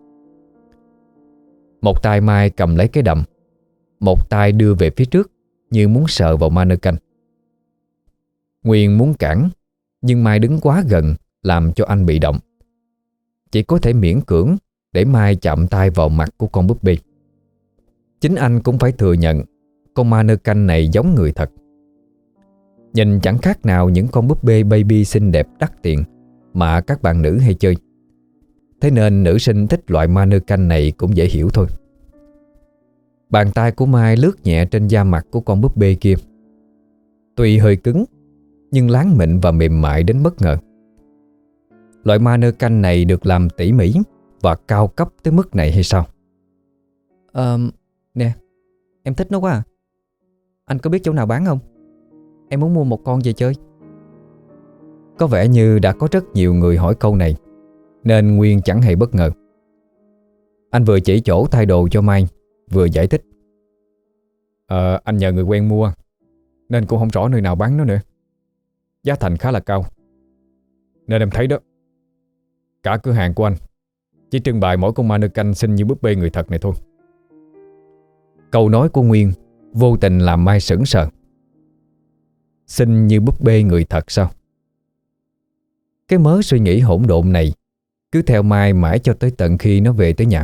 Một tay Mai cầm lấy cái đầm, một tay đưa về phía trước như muốn sờ vào mannequin. Nguyên muốn cản, nhưng Mai đứng quá gần làm cho anh bị động. Chỉ có thể miễn cưỡng để Mai chạm tay vào mặt của con búp bê. Chính anh cũng phải thừa nhận con mannequin này giống người thật. Nhìn chẳng khác nào những con búp bê baby xinh đẹp đắt tiền mà các bạn nữ hay chơi. Thế nên nữ sinh thích loại mannequin này cũng dễ hiểu thôi. Bàn tay của Mai lướt nhẹ trên da mặt của con búp bê kia. Tuy hơi cứng, nhưng láng mịn và mềm mại đến bất ngờ. Loại mannequin này được làm tỉ mỉ và cao cấp tới mức này hay sao? Ờ, nè, em thích nó quá à. Anh có biết chỗ nào bán không? Em muốn mua một con về chơi. Có vẻ như đã có rất nhiều người hỏi câu này, nên Nguyên chẳng hề bất ngờ. Anh vừa chỉ chỗ thay đồ cho Mai, vừa giải thích. Ờ, anh nhờ người quen mua, nên cũng không rõ nơi nào bán nó nữa. Giá thành khá là cao. Nên em thấy đó, cả cửa hàng của anh chỉ trưng bày mỗi con mannequin xinh như búp bê người thật này thôi. Câu nói của Nguyên vô tình làm Mai sững sờ. Xinh như búp bê người thật sao? Cái mớ suy nghĩ hỗn độn này cứ theo Mai mãi cho tới tận khi nó về tới nhà.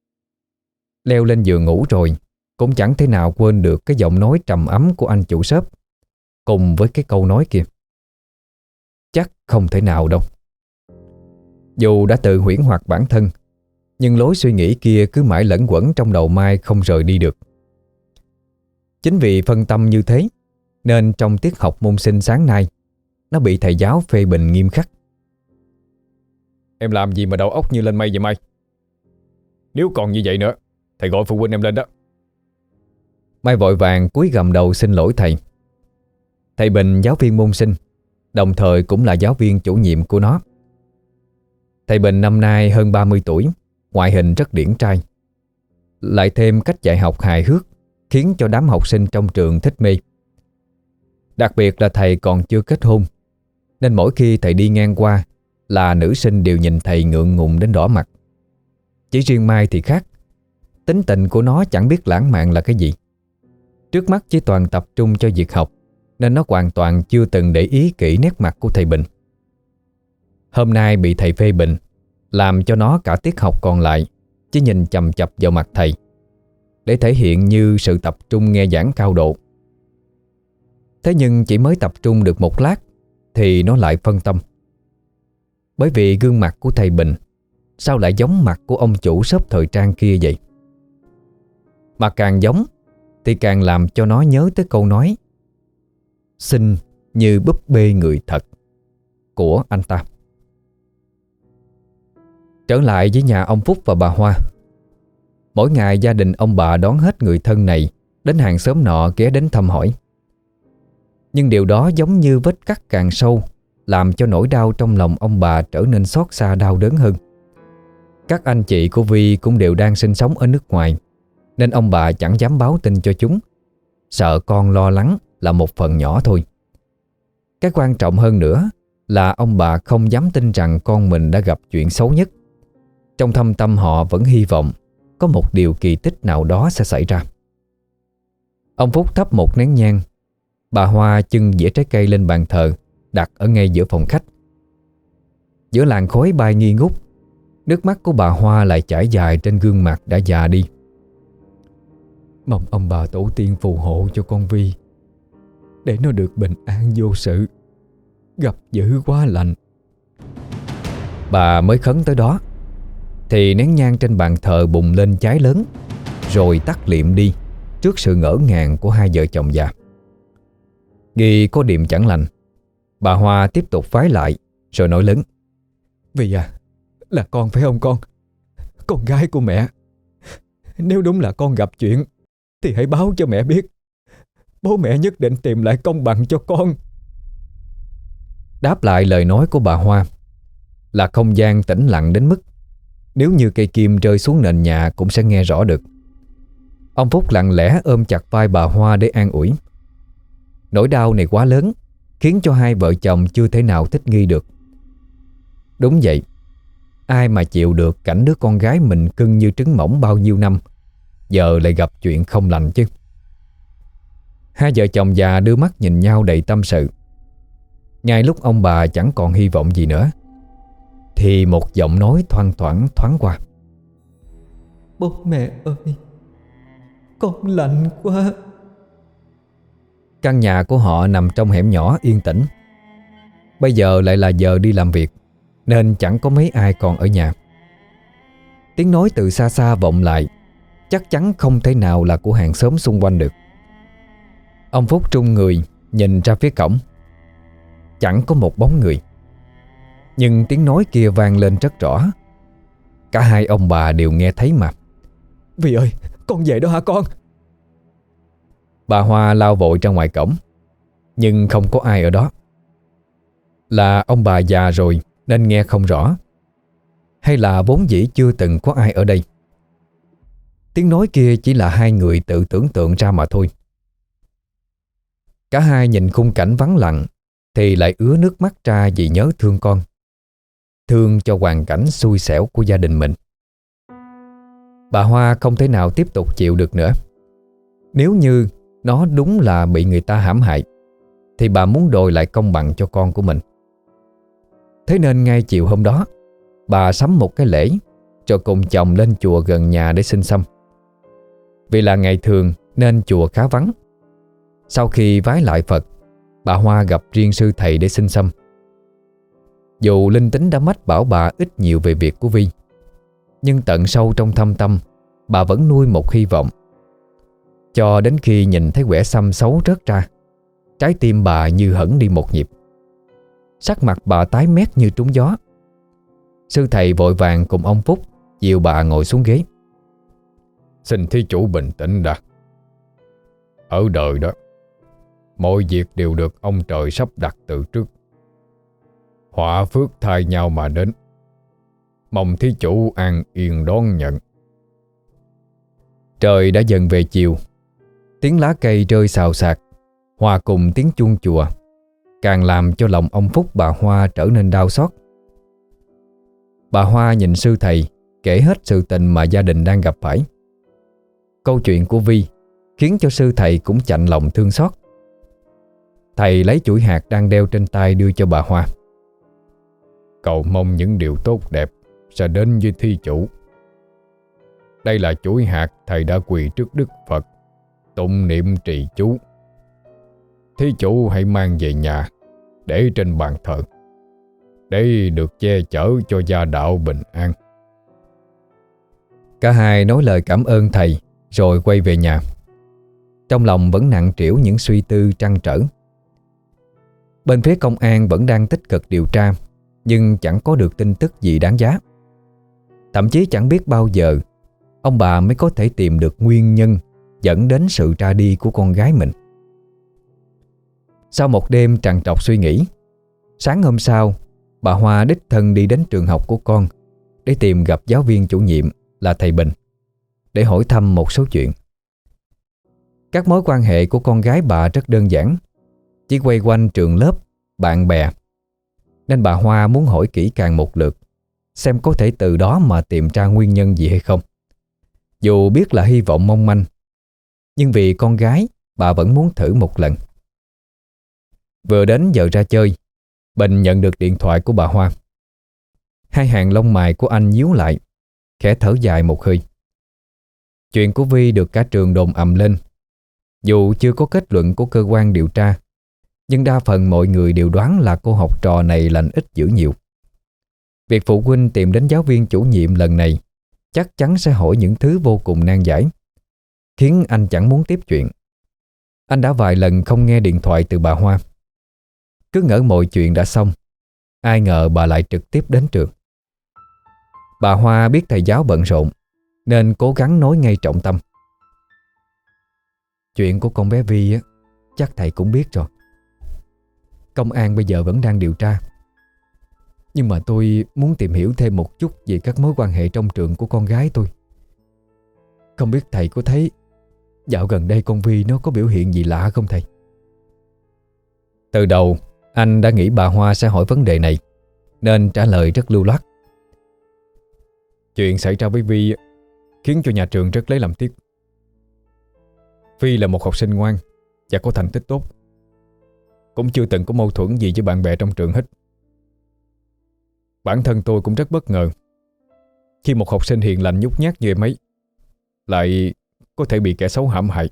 Leo lên giường ngủ rồi cũng chẳng thể nào quên được cái giọng nói trầm ấm của anh chủ shop, cùng với cái câu nói kia. Chắc không thể nào đâu. Dù đã tự huyễn hoặc bản thân, nhưng lối suy nghĩ kia cứ mãi lẫn quẩn trong đầu Mai không rời đi được. Chính vì phân tâm như thế, nên trong tiết học môn sinh sáng nay, nó bị thầy giáo phê bình nghiêm khắc. Em làm gì mà đầu óc như lên mây vậy Mai? Nếu còn như vậy nữa, thầy gọi phụ huynh em lên đó. Mai vội vàng cúi gằm đầu xin lỗi thầy. Thầy Bình, giáo viên môn sinh, đồng thời cũng là giáo viên chủ nhiệm của nó. Thầy Bình năm nay hơn ba mươi tuổi, ngoại hình rất điển trai. Lại thêm cách dạy học hài hước, khiến cho đám học sinh trong trường thích mê. Đặc biệt là thầy còn chưa kết hôn, nên mỗi khi thầy đi ngang qua là nữ sinh đều nhìn thầy ngượng ngùng đến đỏ mặt. Chỉ riêng Mai thì khác. Tính tình của nó chẳng biết lãng mạn là cái gì. Trước mắt chỉ toàn tập trung cho việc học, nên nó hoàn toàn chưa từng để ý kỹ nét mặt của thầy Bình. Hôm nay bị thầy phê bình, làm cho nó cả tiết học còn lại chỉ nhìn chằm chằm vào mặt thầy, để thể hiện như sự tập trung nghe giảng cao độ. Thế nhưng chỉ mới tập trung được một lát thì nó lại phân tâm. Bởi vì gương mặt của thầy Bình sao lại giống mặt của ông chủ shop thời trang kia vậy? Mà càng giống thì càng làm cho nó nhớ tới câu nói xinh như búp bê người thật của anh ta. Trở lại với nhà ông Phúc và bà Hoa. Mỗi ngày gia đình ông bà đón hết người thân này đến hàng xóm nọ ghé đến thăm hỏi. Nhưng điều đó giống như vết cắt càng sâu, làm cho nỗi đau trong lòng ông bà trở nên xót xa đau đớn hơn. Các anh chị của Vi cũng đều đang sinh sống ở nước ngoài, nên ông bà chẳng dám báo tin cho chúng, sợ con lo lắng là một phần nhỏ thôi. Cái quan trọng hơn nữa là ông bà không dám tin rằng con mình đã gặp chuyện xấu nhất. Trong thâm tâm họ vẫn hy vọng có một điều kỳ tích nào đó sẽ xảy ra. Ông Phúc thắp một nén nhang. Bà Hoa chưng dĩa trái cây lên bàn thờ, đặt ở ngay giữa phòng khách. Giữa làn khói bay nghi ngút, nước mắt của bà Hoa lại chảy dài trên gương mặt đã già đi. Mong ông bà tổ tiên phù hộ cho con Vi, để nó được bình an vô sự, gặp dữ quá lành. Bà mới khấn tới đó thì nén nhang trên bàn thờ bùng lên cháy lớn, rồi tắt liệm đi trước sự ngỡ ngàng của hai vợ chồng già. Nghi có điềm chẳng lành, bà Hoa tiếp tục phái lại rồi nói lớn: Vì à, là con phải không con? Con gái của mẹ. Nếu đúng là con gặp chuyện thì hãy báo cho mẹ biết. Bố mẹ nhất định tìm lại công bằng cho con. Đáp lại lời nói của bà Hoa là không gian tĩnh lặng đến mức nếu như cây kim rơi xuống nền nhà cũng sẽ nghe rõ được. Ông Phúc lặng lẽ ôm chặt vai bà Hoa để an ủi. Nỗi đau này quá lớn, khiến cho hai vợ chồng chưa thể nào thích nghi được. Đúng vậy, ai mà chịu được cảnh đứa con gái mình cưng như trứng mỏng bao nhiêu năm, giờ lại gặp chuyện không lành chứ. Hai vợ chồng già đưa mắt nhìn nhau đầy tâm sự. Ngay lúc ông bà chẳng còn hy vọng gì nữa, thì một giọng nói thoang thoảng thoáng qua: Bố mẹ ơi, con lạnh quá. Căn nhà của họ nằm trong hẻm nhỏ yên tĩnh. Bây giờ lại là giờ đi làm việc, nên chẳng có mấy ai còn ở nhà. Tiếng nói từ xa xa vọng lại, chắc chắn không thể nào là của hàng xóm xung quanh được. Ông Phúc trung người nhìn ra phía cổng. Chẳng có một bóng người, nhưng tiếng nói kia vang lên rất rõ. Cả hai ông bà đều nghe thấy mà. Vi ơi, con về đó hả con? Bà Hoa lao vội ra ngoài cổng, nhưng không có ai ở đó. Là ông bà già rồi nên nghe không rõ, hay là vốn dĩ chưa từng có ai ở đây. Tiếng nói kia chỉ là hai người tự tưởng tượng ra mà thôi. Cả hai nhìn khung cảnh vắng lặng thì lại ứa nước mắt ra vì nhớ thương con, thương cho hoàn cảnh xui xẻo của gia đình mình. Bà Hoa không thể nào tiếp tục chịu được nữa. Nếu như nó đúng là bị người ta hãm hại thì bà muốn đòi lại công bằng cho con của mình. Thế nên ngay chiều hôm đó, bà sắm một cái lễ rồi cùng chồng lên chùa gần nhà để xin xăm. Vì là ngày thường nên chùa khá vắng. Sau khi vái lại Phật, bà Hoa gặp riêng sư thầy để xin xăm. Dù linh tính đã mách bảo bà ít nhiều về việc của Vi, nhưng tận sâu trong thâm tâm bà vẫn nuôi một hy vọng. Cho đến khi nhìn thấy quẻ xăm xấu rớt ra, trái tim bà như hẫng đi một nhịp. Sắc mặt bà tái mét như trúng gió. Sư thầy vội vàng cùng ông Phúc dìu bà ngồi xuống ghế. Xin thí chủ bình tĩnh đã. Ở đời đó, mọi việc đều được ông trời sắp đặt từ trước. Họa phước thay nhau mà đến. Mong thí chủ an yên đón nhận. Trời đã dần về chiều. Tiếng lá cây rơi xào xạc hòa cùng tiếng chuông chùa càng làm cho lòng ông Phúc bà Hoa trở nên đau xót. Bà Hoa nhìn sư thầy kể hết sự tình mà gia đình đang gặp phải. Câu chuyện của Vi khiến cho sư thầy cũng chạnh lòng thương xót. Thầy lấy chuỗi hạt đang đeo trên tay đưa cho bà Hoa. Cầu mong những điều tốt đẹp sẽ đến với thí chủ. Đây là chuỗi hạt thầy đã quỳ trước Đức Phật tụng niệm trì chú. Thí chủ hãy mang về nhà để trên bàn thờ, để được che chở cho gia đạo bình an. Cả hai nói lời cảm ơn thầy rồi quay về nhà. Trong lòng vẫn nặng trĩu những suy tư trăn trở. Bên phía công an vẫn đang tích cực điều tra, nhưng chẳng có được tin tức gì đáng giá. Thậm chí chẳng biết bao giờ ông bà mới có thể tìm được nguyên nhân dẫn đến sự ra đi của con gái mình. Sau một đêm trằn trọc suy nghĩ, sáng hôm sau, bà Hoa đích thân đi đến trường học của con để tìm gặp giáo viên chủ nhiệm là thầy Bình để hỏi thăm một số chuyện. Các mối quan hệ của con gái bà rất đơn giản, chỉ quay quanh trường lớp, bạn bè, nên bà Hoa muốn hỏi kỹ càng một lượt, xem có thể từ đó mà tìm ra nguyên nhân gì hay không. Dù biết là hy vọng mong manh, nhưng vì con gái, bà vẫn muốn thử một lần. Vừa đến giờ ra chơi, Bình nhận được điện thoại của bà Hoa. Hai hàng lông mày của anh nhíu lại, khẽ thở dài một hơi. Chuyện của Vi được cả trường đồn ầm lên. Dù chưa có kết luận của cơ quan điều tra, nhưng đa phần mọi người đều đoán là cô học trò này lành ít dữ nhiều. Việc phụ huynh tìm đến giáo viên chủ nhiệm lần này chắc chắn sẽ hỏi những thứ vô cùng nan giải, khiến anh chẳng muốn tiếp chuyện. Anh đã vài lần không nghe điện thoại từ bà Hoa. Cứ ngỡ mọi chuyện đã xong, ai ngờ bà lại trực tiếp đến trường. Bà Hoa biết thầy giáo bận rộn nên cố gắng nói ngay trọng tâm. Chuyện của con bé Vi á, chắc thầy cũng biết rồi. Công an bây giờ vẫn đang điều tra. Nhưng mà tôi muốn tìm hiểu thêm một chút về các mối quan hệ trong trường của con gái tôi. Không biết thầy có thấy dạo gần đây con Vi nó có biểu hiện gì lạ không thầy? Từ đầu anh đã nghĩ bà Hoa sẽ hỏi vấn đề này, nên trả lời rất lưu loát. Chuyện xảy ra với Vi khiến cho nhà trường rất lấy làm tiếc. Vi là một học sinh ngoan và có thành tích tốt, cũng chưa từng có mâu thuẫn gì với bạn bè trong trường hết. Bản thân tôi cũng rất bất ngờ khi một học sinh hiền lành nhút nhát như em ấy lại có thể bị kẻ xấu hãm hại.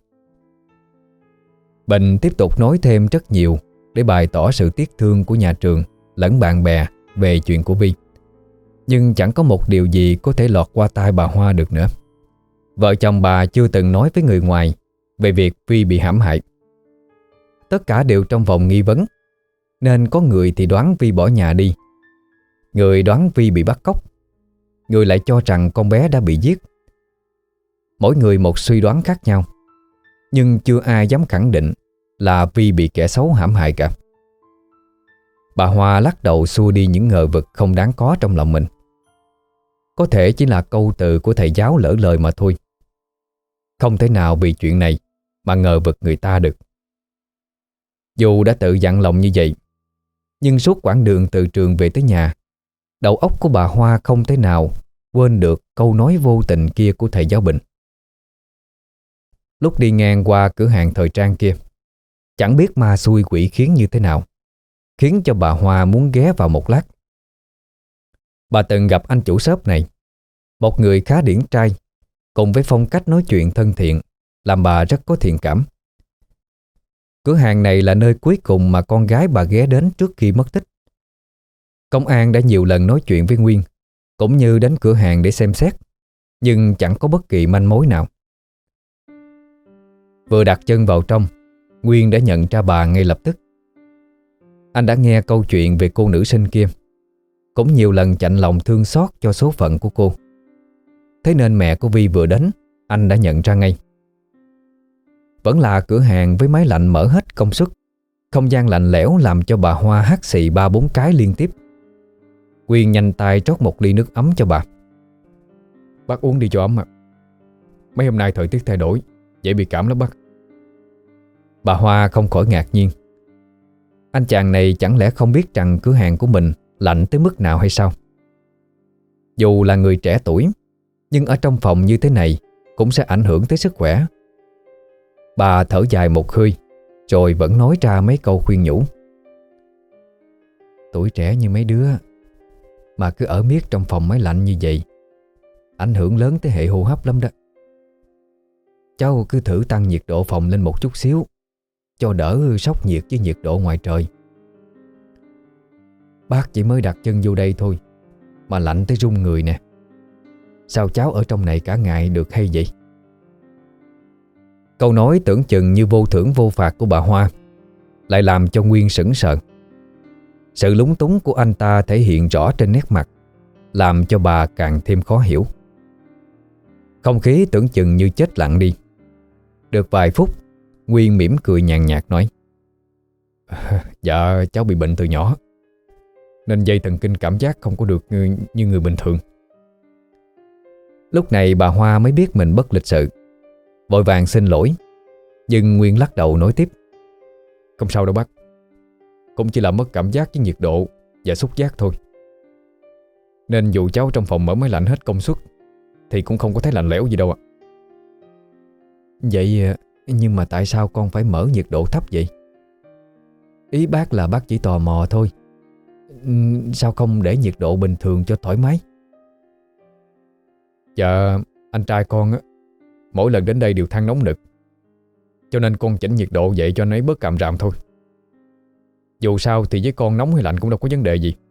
Bình tiếp tục nói thêm rất nhiều để bày tỏ sự tiếc thương của nhà trường lẫn bạn bè về chuyện của Vi. Nhưng chẳng có một điều gì có thể lọt qua tai bà Hoa được nữa. Vợ chồng bà chưa từng nói với người ngoài về việc Vi bị hãm hại. Tất cả đều trong vòng nghi vấn, nên có người thì đoán Vi bỏ nhà đi, người đoán Vi bị bắt cóc, người lại cho rằng con bé đã bị giết. Mỗi người một suy đoán khác nhau, nhưng chưa ai dám khẳng định là Vi bị kẻ xấu hãm hại cả. Bà Hoa lắc đầu xua đi những ngờ vực không đáng có trong lòng mình. Có thể chỉ là câu từ của thầy giáo lỡ lời mà thôi. Không thể nào vì chuyện này mà ngờ vực người ta được. Dù đã tự dặn lòng như vậy, nhưng suốt quãng đường từ trường về tới nhà, đầu óc của bà Hoa không thể nào quên được câu nói vô tình kia của thầy giáo Bình. Lúc đi ngang qua cửa hàng thời trang kia, chẳng biết ma xui quỷ khiến như thế nào, khiến cho bà Hoa muốn ghé vào một lát. Bà từng gặp anh chủ shop này, một người khá điển trai, cùng với phong cách nói chuyện thân thiện, làm bà rất có thiện cảm. Cửa hàng này là nơi cuối cùng mà con gái bà ghé đến trước khi mất tích. Công an đã nhiều lần nói chuyện với Nguyên, cũng như đến cửa hàng để xem xét, nhưng chẳng có bất kỳ manh mối nào. Vừa đặt chân vào trong, Nguyên đã nhận ra bà ngay lập tức. Anh đã nghe câu chuyện về cô nữ sinh kia, cũng nhiều lần chạnh lòng thương xót cho số phận của cô. Thế nên mẹ của Vi vừa đến, anh đã nhận ra ngay. Vẫn là cửa hàng với máy lạnh mở hết công suất, không gian lạnh lẽo làm cho bà Hoa hắt xì ba bốn cái liên tiếp. Nguyên nhanh tay trót một ly nước ấm cho bà. Bác uống đi cho ấm ạ. Mấy hôm nay thời tiết thay đổi, dễ bị cảm lắm bác. Bà Hoa không khỏi ngạc nhiên. Anh chàng này chẳng lẽ không biết rằng cửa hàng của mình lạnh tới mức nào hay sao? Dù là người trẻ tuổi, nhưng ở trong phòng như thế này cũng sẽ ảnh hưởng tới sức khỏe. Bà thở dài một hơi, rồi vẫn nói ra mấy câu khuyên nhủ. Tuổi trẻ như mấy đứa mà cứ ở miết trong phòng máy lạnh như vậy, ảnh hưởng lớn tới hệ hô hấp lắm đó. Cháu cứ thử tăng nhiệt độ phòng lên một chút xíu, cho đỡ sốc nhiệt với nhiệt độ ngoài trời. Bác chỉ mới đặt chân vô đây thôi mà lạnh tới run người nè. Sao cháu ở trong này cả ngày được hay vậy? Câu nói tưởng chừng như vô thưởng vô phạt của bà Hoa lại làm cho Nguyên sững sờ. Sự lúng túng của anh ta thể hiện rõ trên nét mặt, làm cho bà càng thêm khó hiểu. Không khí tưởng chừng như chết lặng đi. Được vài phút, Nguyên mỉm cười nhàn nhạt nói: Dạ cháu bị bệnh từ nhỏ, nên dây thần kinh cảm giác không có được như, như người bình thường. Lúc này bà Hoa mới biết mình bất lịch sự, vội vàng xin lỗi. Nhưng Nguyên lắc đầu nói tiếp: Không sao đâu bác, cũng chỉ là mất cảm giác với nhiệt độ và xúc giác thôi. Nên dù cháu trong phòng mở máy lạnh hết công suất thì cũng không có thấy lạnh lẽo gì đâu ạ. Vậy nhưng mà tại sao con phải mở nhiệt độ thấp vậy? Ý bác là bác chỉ tò mò thôi. Sao không để nhiệt độ bình thường cho thoải mái? Dạ anh trai con á, mỗi lần đến đây đều than nóng nực, cho nên con chỉnh nhiệt độ vậy cho nó ấy bớt càm ràm thôi. Dù sao thì với con nóng hay lạnh cũng đâu có vấn đề gì.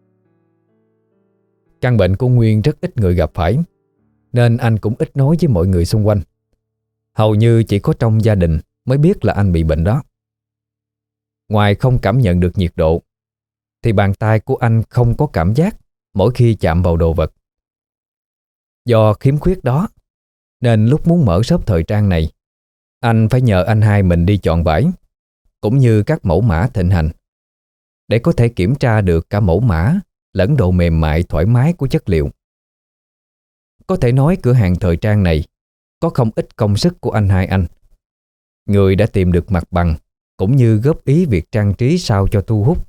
Căn bệnh của Nguyên rất ít người gặp phải, nên anh cũng ít nói với mọi người xung quanh. Hầu như chỉ có trong gia đình mới biết là anh bị bệnh đó. Ngoài không cảm nhận được nhiệt độ, thì bàn tay của anh không có cảm giác mỗi khi chạm vào đồ vật. Do khiếm khuyết đó, nên lúc muốn mở shop thời trang này, anh phải nhờ anh hai mình đi chọn vải, cũng như các mẫu mã thịnh hành, để có thể kiểm tra được cả mẫu mã lẫn độ mềm mại thoải mái của chất liệu. Có thể nói cửa hàng thời trang này có không ít công sức của anh hai anh, người đã tìm được mặt bằng cũng như góp ý việc trang trí sao cho thu hút.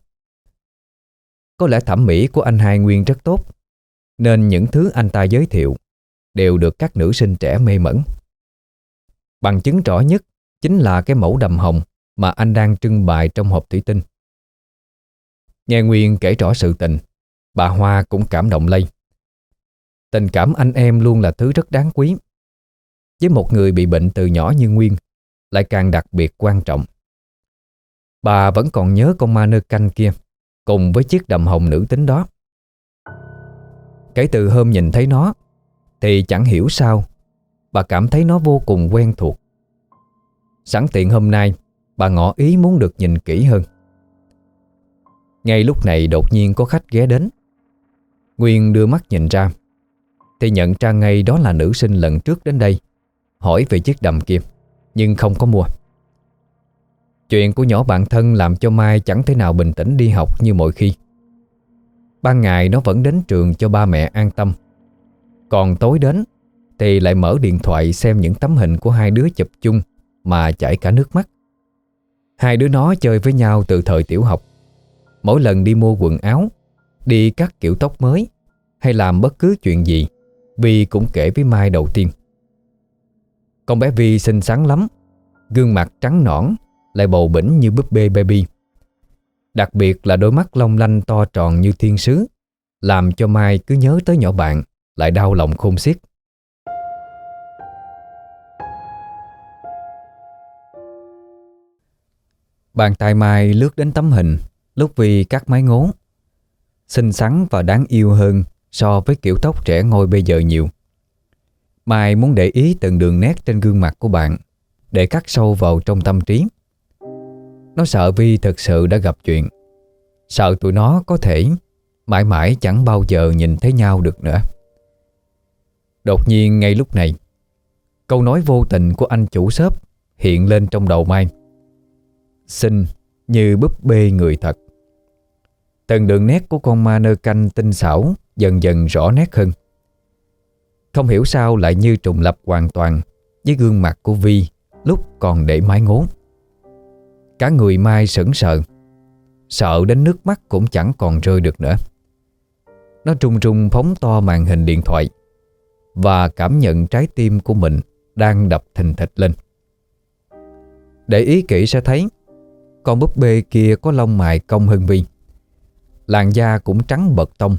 Có lẽ thẩm mỹ của anh hai Nguyên rất tốt, nên những thứ anh ta giới thiệu đều được các nữ sinh trẻ mê mẩn. Bằng chứng rõ nhất chính là cái mẫu đầm hồng mà anh đang trưng bày trong hộp thủy tinh. Nghe Nguyên kể rõ sự tình, bà Hoa cũng cảm động lây. Tình cảm anh em luôn là thứ rất đáng quý. Với một người bị bệnh từ nhỏ như Nguyên, lại càng đặc biệt quan trọng. Bà vẫn còn nhớ con ma nơ canh kia, cùng với chiếc đầm hồng nữ tính đó. Kể từ hôm nhìn thấy nó, thì chẳng hiểu sao bà cảm thấy nó vô cùng quen thuộc. Sẵn tiện hôm nay, bà ngỏ ý muốn được nhìn kỹ hơn. Ngay lúc này đột nhiên có khách ghé đến. Nguyên đưa mắt nhìn ra, thì nhận ra ngay đó là nữ sinh lần trước đến đây hỏi về chiếc đầm kia, nhưng không có mua. Chuyện của nhỏ bạn thân làm cho Mai chẳng thể nào bình tĩnh đi học như mọi khi. Ban ngày nó vẫn đến trường cho ba mẹ an tâm, còn tối đến thì lại mở điện thoại xem những tấm hình của hai đứa chụp chung mà chảy cả nước mắt. Hai đứa nó chơi với nhau từ thời tiểu học. Mỗi lần đi mua quần áo, đi cắt kiểu tóc mới hay làm bất cứ chuyện gì, Vi cũng kể với Mai đầu tiên. Con bé Vi xinh xắn lắm, gương mặt trắng nõn, lại bầu bĩnh như búp bê baby. Đặc biệt là đôi mắt long lanh to tròn như thiên sứ, làm cho Mai cứ nhớ tới nhỏ bạn, lại đau lòng khôn xiết. Bàn tay Mai lướt đến tấm hình lúc Vi cắt mái ngố. Xinh xắn và đáng yêu hơn so với kiểu tóc trẻ ngôi bây giờ nhiều. Mai muốn để ý từng đường nét trên gương mặt của bạn để cắt sâu vào trong tâm trí. Nó sợ Vi thực sự đã gặp chuyện, sợ tụi nó có thể mãi mãi chẳng bao giờ nhìn thấy nhau được nữa. Đột nhiên ngay lúc này, câu nói vô tình của anh chủ shop hiện lên trong đầu Mai. Xinh như búp bê người thật. Từng đường nét của con ma nơ canh tinh xảo dần dần rõ nét hơn. Không hiểu sao lại như trùng lập hoàn toàn với gương mặt của Vi lúc còn để mái ngố. Cả người Mai sững sờ, sợ đến nước mắt cũng chẳng còn rơi được nữa. Nó trung trung phóng to màn hình điện thoại và cảm nhận trái tim của mình đang đập thình thịch lên. Để ý kỹ sẽ thấy con búp bê kia có lông mày cong hơn Vi, làn da cũng trắng bật tông.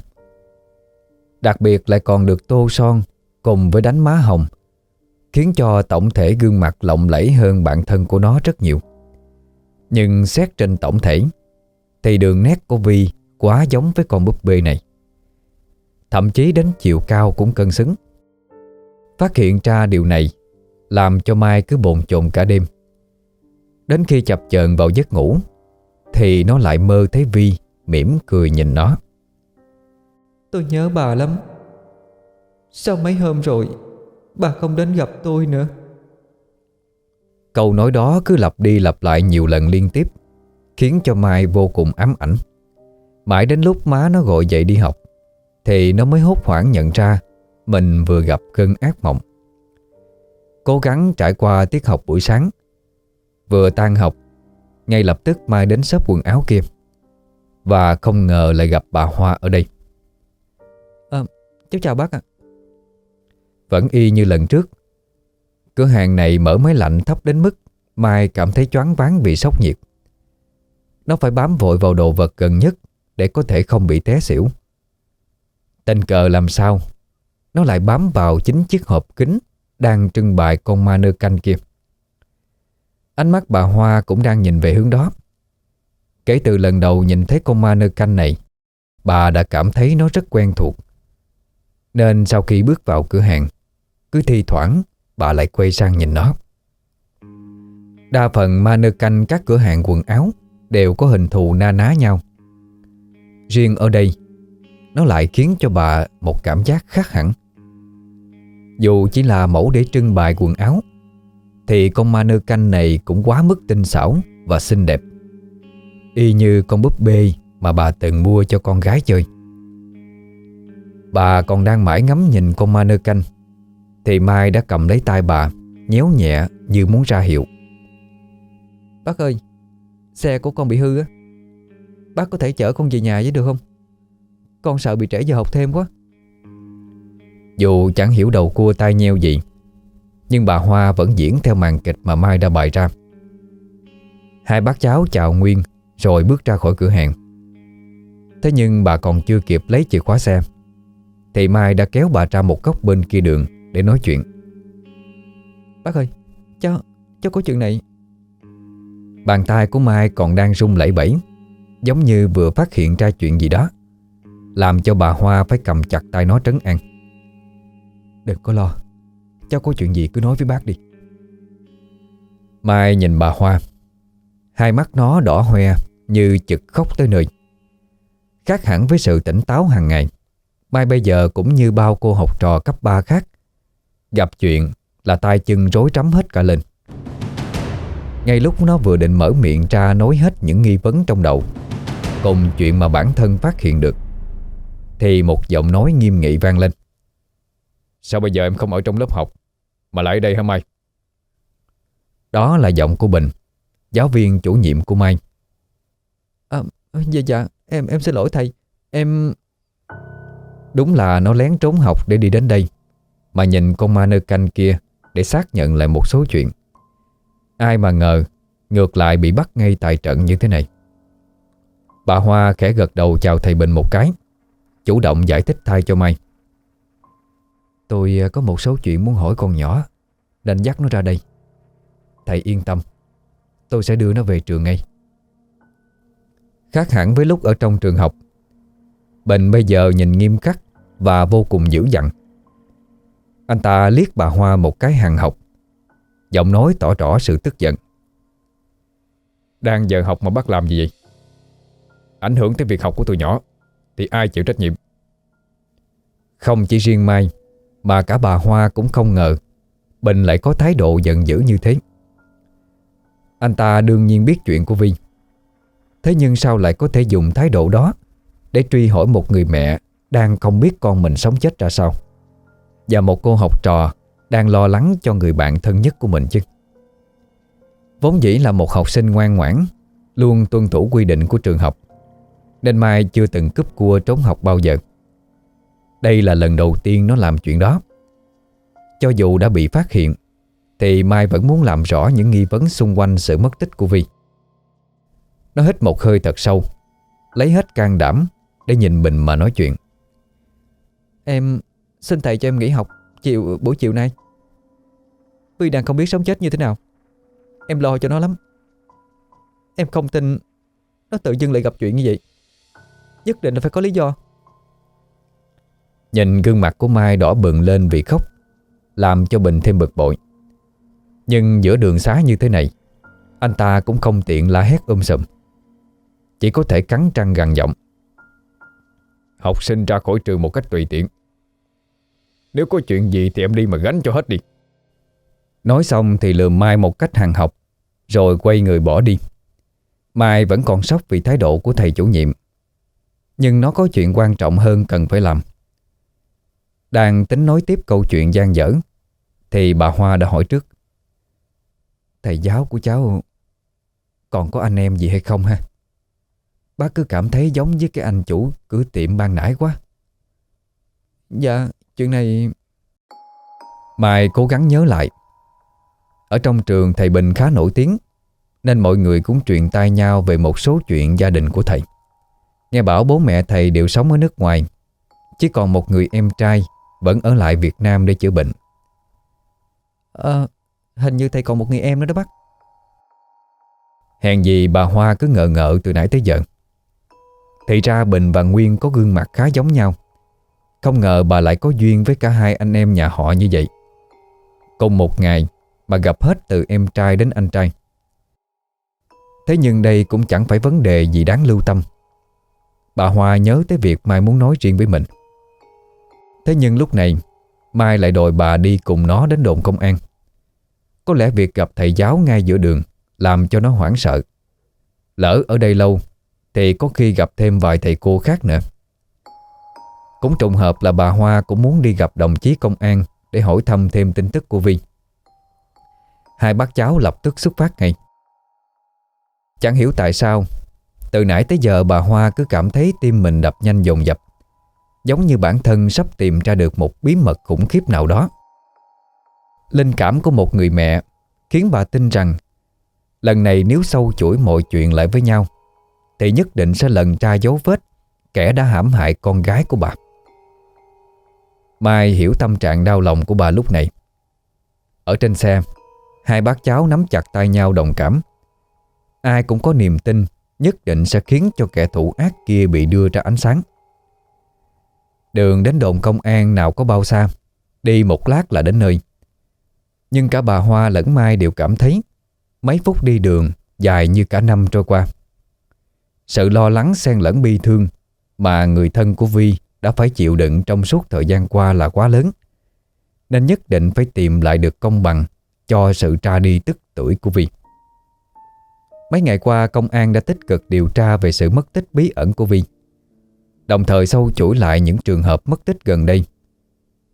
Đặc biệt lại còn được tô son cùng với đánh má hồng, khiến cho tổng thể gương mặt lộng lẫy hơn bản thân của nó rất nhiều. Nhưng xét trên tổng thể thì đường nét của Vi quá giống với con búp bê này. Thậm chí đến chiều cao cũng cân xứng. Phát hiện ra điều này làm cho Mai cứ bồn chồn cả đêm. Đến khi chập chờn vào giấc ngủ thì nó lại mơ thấy Vi mỉm cười nhìn nó. Tôi nhớ bà lắm. Sao mấy hôm rồi bà không đến gặp tôi nữa? Câu nói đó cứ lặp đi lặp lại nhiều lần liên tiếp, khiến cho Mai vô cùng ám ảnh. Mãi đến lúc má nó gọi dậy đi học thì nó mới hốt hoảng nhận ra mình vừa gặp cơn ác mộng. Cố gắng trải qua tiết học buổi sáng. Vừa tan học, ngay lập tức Mai đến shop quần áo kia, và không ngờ lại gặp bà Hoa ở đây. À, cháu chào bác ạ. Vẫn y như lần trước, cửa hàng này mở máy lạnh thấp đến mức Mai cảm thấy choáng váng vì sốc nhiệt. Nó phải bám vội vào đồ vật gần nhất để có thể không bị té xỉu. Tình cờ làm sao nó lại bám vào chính chiếc hộp kính đang trưng bày con ma nơ canh kia. Ánh mắt bà Hoa cũng đang nhìn về hướng đó. Kể từ lần đầu nhìn thấy con ma nơ canh này, bà đã cảm thấy nó rất quen thuộc. Nên sau khi bước vào cửa hàng, cứ thi thoảng bà lại quay sang nhìn nó. Đa phần ma nơ canh các cửa hàng quần áo đều có hình thù na ná nhau. Riêng ở đây, nó lại khiến cho bà một cảm giác khác hẳn. Dù chỉ là mẫu để trưng bày quần áo, thì con ma nơ canh này cũng quá mức tinh xảo và xinh đẹp, y như con búp bê mà bà từng mua cho con gái chơi. Bà còn đang mãi ngắm nhìn con ma nơ canh thì Mai đã cầm lấy tay bà, nhéo nhẹ như muốn ra hiệu. Bác ơi, xe của con bị hư á. Bác có thể chở con về nhà với được không? Con sợ bị trễ giờ học thêm quá. Dù chẳng hiểu đầu cua tai nheo gì, nhưng bà Hoa vẫn diễn theo màn kịch mà Mai đã bày ra. Hai bác cháu chào Nguyên rồi bước ra khỏi cửa hàng. Thế nhưng bà còn chưa kịp lấy chìa khóa xe thì Mai đã kéo bà ra một góc bên kia đường để nói chuyện. Bác ơi, cháu, cháu có chuyện này. Bàn tay của Mai còn đang run lẩy bẩy, giống như vừa phát hiện ra chuyện gì đó, làm cho bà Hoa phải cầm chặt tay nó trấn an. Đừng có lo, cháu có chuyện gì cứ nói với bác đi. Mai nhìn bà Hoa, hai mắt nó đỏ hoe như chực khóc tới nơi. Khác hẳn với sự tỉnh táo hàng ngày, Mai bây giờ cũng như bao cô học trò cấp ba khác, gặp chuyện là tay chân rối rắm hết cả lên. Ngay lúc nó vừa định mở miệng ra nói hết những nghi vấn trong đầu cùng chuyện mà bản thân phát hiện được, thì một giọng nói nghiêm nghị vang lên. Sao bây giờ em không ở trong lớp học mà lại ở đây hả Mai? Đó là giọng của Bình, giáo viên chủ nhiệm của Mai. À, dạ dạ em em xin lỗi thầy. Em Đúng là nó lén trốn học để đi đến đây, mà nhìn con ma nơ canh kia để xác nhận lại một số chuyện. Ai mà ngờ ngược lại bị bắt ngay tại trận như thế này. Bà Hoa khẽ gật đầu chào thầy Bình một cái, chủ động giải thích thay cho Mai. Tôi có một số chuyện muốn hỏi con nhỏ, nên dắt nó ra đây. Thầy yên tâm, tôi sẽ đưa nó về trường ngay. Khác hẳn với lúc ở trong trường học, Bình bây giờ nhìn nghiêm khắc và vô cùng dữ dằn. Anh ta liếc bà Hoa một cái hằn học, giọng nói tỏ rõ sự tức giận. Đang giờ học mà bắt làm gì vậy? Ảnh hưởng tới việc học của tụi nhỏ thì ai chịu trách nhiệm? Không chỉ riêng Mai, mà cả bà Hoa cũng không ngờ Bình lại có thái độ giận dữ như thế. Anh ta đương nhiên biết chuyện của Vi, thế nhưng sao lại có thể dùng thái độ đó để truy hỏi một người mẹ đang không biết con mình sống chết ra sao, và một cô học trò đang lo lắng cho người bạn thân nhất của mình chứ. Vốn dĩ là một học sinh ngoan ngoãn, luôn tuân thủ quy định của trường học, nên Mai chưa từng cúp cua trốn học bao giờ. Đây là lần đầu tiên nó làm chuyện đó. Cho dù đã bị phát hiện, thì Mai vẫn muốn làm rõ những nghi vấn xung quanh sự mất tích của Vi. Nó hít một hơi thật sâu, lấy hết can đảm để nhìn Bình mà nói chuyện. Em xin thầy cho em nghỉ học chiều buổi chiều nay. Vi đang không biết sống chết như thế nào. Em lo cho nó lắm. Em không tin nó tự dưng lại gặp chuyện như vậy. Nhất định là phải có lý do. Nhìn gương mặt của Mai đỏ bừng lên vì khóc, làm cho Bình thêm bực bội. Nhưng giữa đường xá như thế này, anh ta cũng không tiện la hét um sùm, chỉ có thể cắn răng gằn giọng. Học sinh ra khỏi trường một cách tùy tiện. Nếu có chuyện gì thì em đi mà gánh cho hết đi. Nói xong thì lườm Mai một cách hằn học, rồi quay người bỏ đi. Mai vẫn còn sốc vì thái độ của thầy chủ nhiệm, nhưng nó có chuyện quan trọng hơn cần phải làm. Đang tính nói tiếp câu chuyện dang dở thì bà Hoa đã hỏi trước. Thầy giáo của cháu còn có anh em gì hay không ha? Bác cứ cảm thấy giống với cái anh chủ cửa tiệm ban nãy quá. Dạ, chuyện này... Mai cố gắng nhớ lại. Ở trong trường thầy Bình khá nổi tiếng, nên mọi người cũng truyền tai nhau về một số chuyện gia đình của thầy. Nghe bảo bố mẹ thầy đều sống ở nước ngoài, chỉ còn một người em trai vẫn ở lại Việt Nam để chữa bệnh. Ờ, hình như thầy còn một người em nữa đó bác. Hèn gì bà Hoa cứ ngờ ngợ từ nãy tới giờ. Thì ra Bình và Nguyên có gương mặt khá giống nhau. Không ngờ bà lại có duyên với cả hai anh em nhà họ như vậy. Cùng một ngày mà gặp hết từ em trai đến anh trai. Thế nhưng đây cũng chẳng phải vấn đề gì đáng lưu tâm. Bà Hoa nhớ tới việc Mai muốn nói riêng với mình. Thế nhưng lúc này Mai lại đòi bà đi cùng nó đến đồn công an. Có lẽ việc gặp thầy giáo ngay giữa đường làm cho nó hoảng sợ. Lỡ ở đây lâu thì có khi gặp thêm vài thầy cô khác nữa. Cũng trùng hợp là bà Hoa cũng muốn đi gặp đồng chí công an để hỏi thăm thêm tin tức của Vi. Hai bác cháu lập tức xuất phát ngay. Chẳng hiểu tại sao, từ nãy tới giờ bà Hoa cứ cảm thấy tim mình đập nhanh dồn dập, giống như bản thân sắp tìm ra được một bí mật khủng khiếp nào đó. Linh cảm của một người mẹ khiến bà tin rằng lần này nếu sâu chuỗi mọi chuyện lại với nhau thì nhất định sẽ lần ra dấu vết kẻ đã hãm hại con gái của bà. Mai hiểu tâm trạng đau lòng của bà lúc này. Ở trên xe, hai bác cháu nắm chặt tay nhau đồng cảm. Ai cũng có niềm tin nhất định sẽ khiến cho kẻ thủ ác kia bị đưa ra ánh sáng. Đường đến đồn công an nào có bao xa, đi một lát là đến nơi. Nhưng cả bà Hoa lẫn Mai đều cảm thấy mấy phút đi đường dài như cả năm trôi qua. Sự lo lắng xen lẫn bi thương mà người thân của Vi đã phải chịu đựng trong suốt thời gian qua là quá lớn, nên nhất định phải tìm lại được công bằng cho sự ra đi tức tưởi của Vi. Mấy ngày qua công an đã tích cực điều tra về sự mất tích bí ẩn của Vi, đồng thời sâu chuỗi lại những trường hợp mất tích gần đây.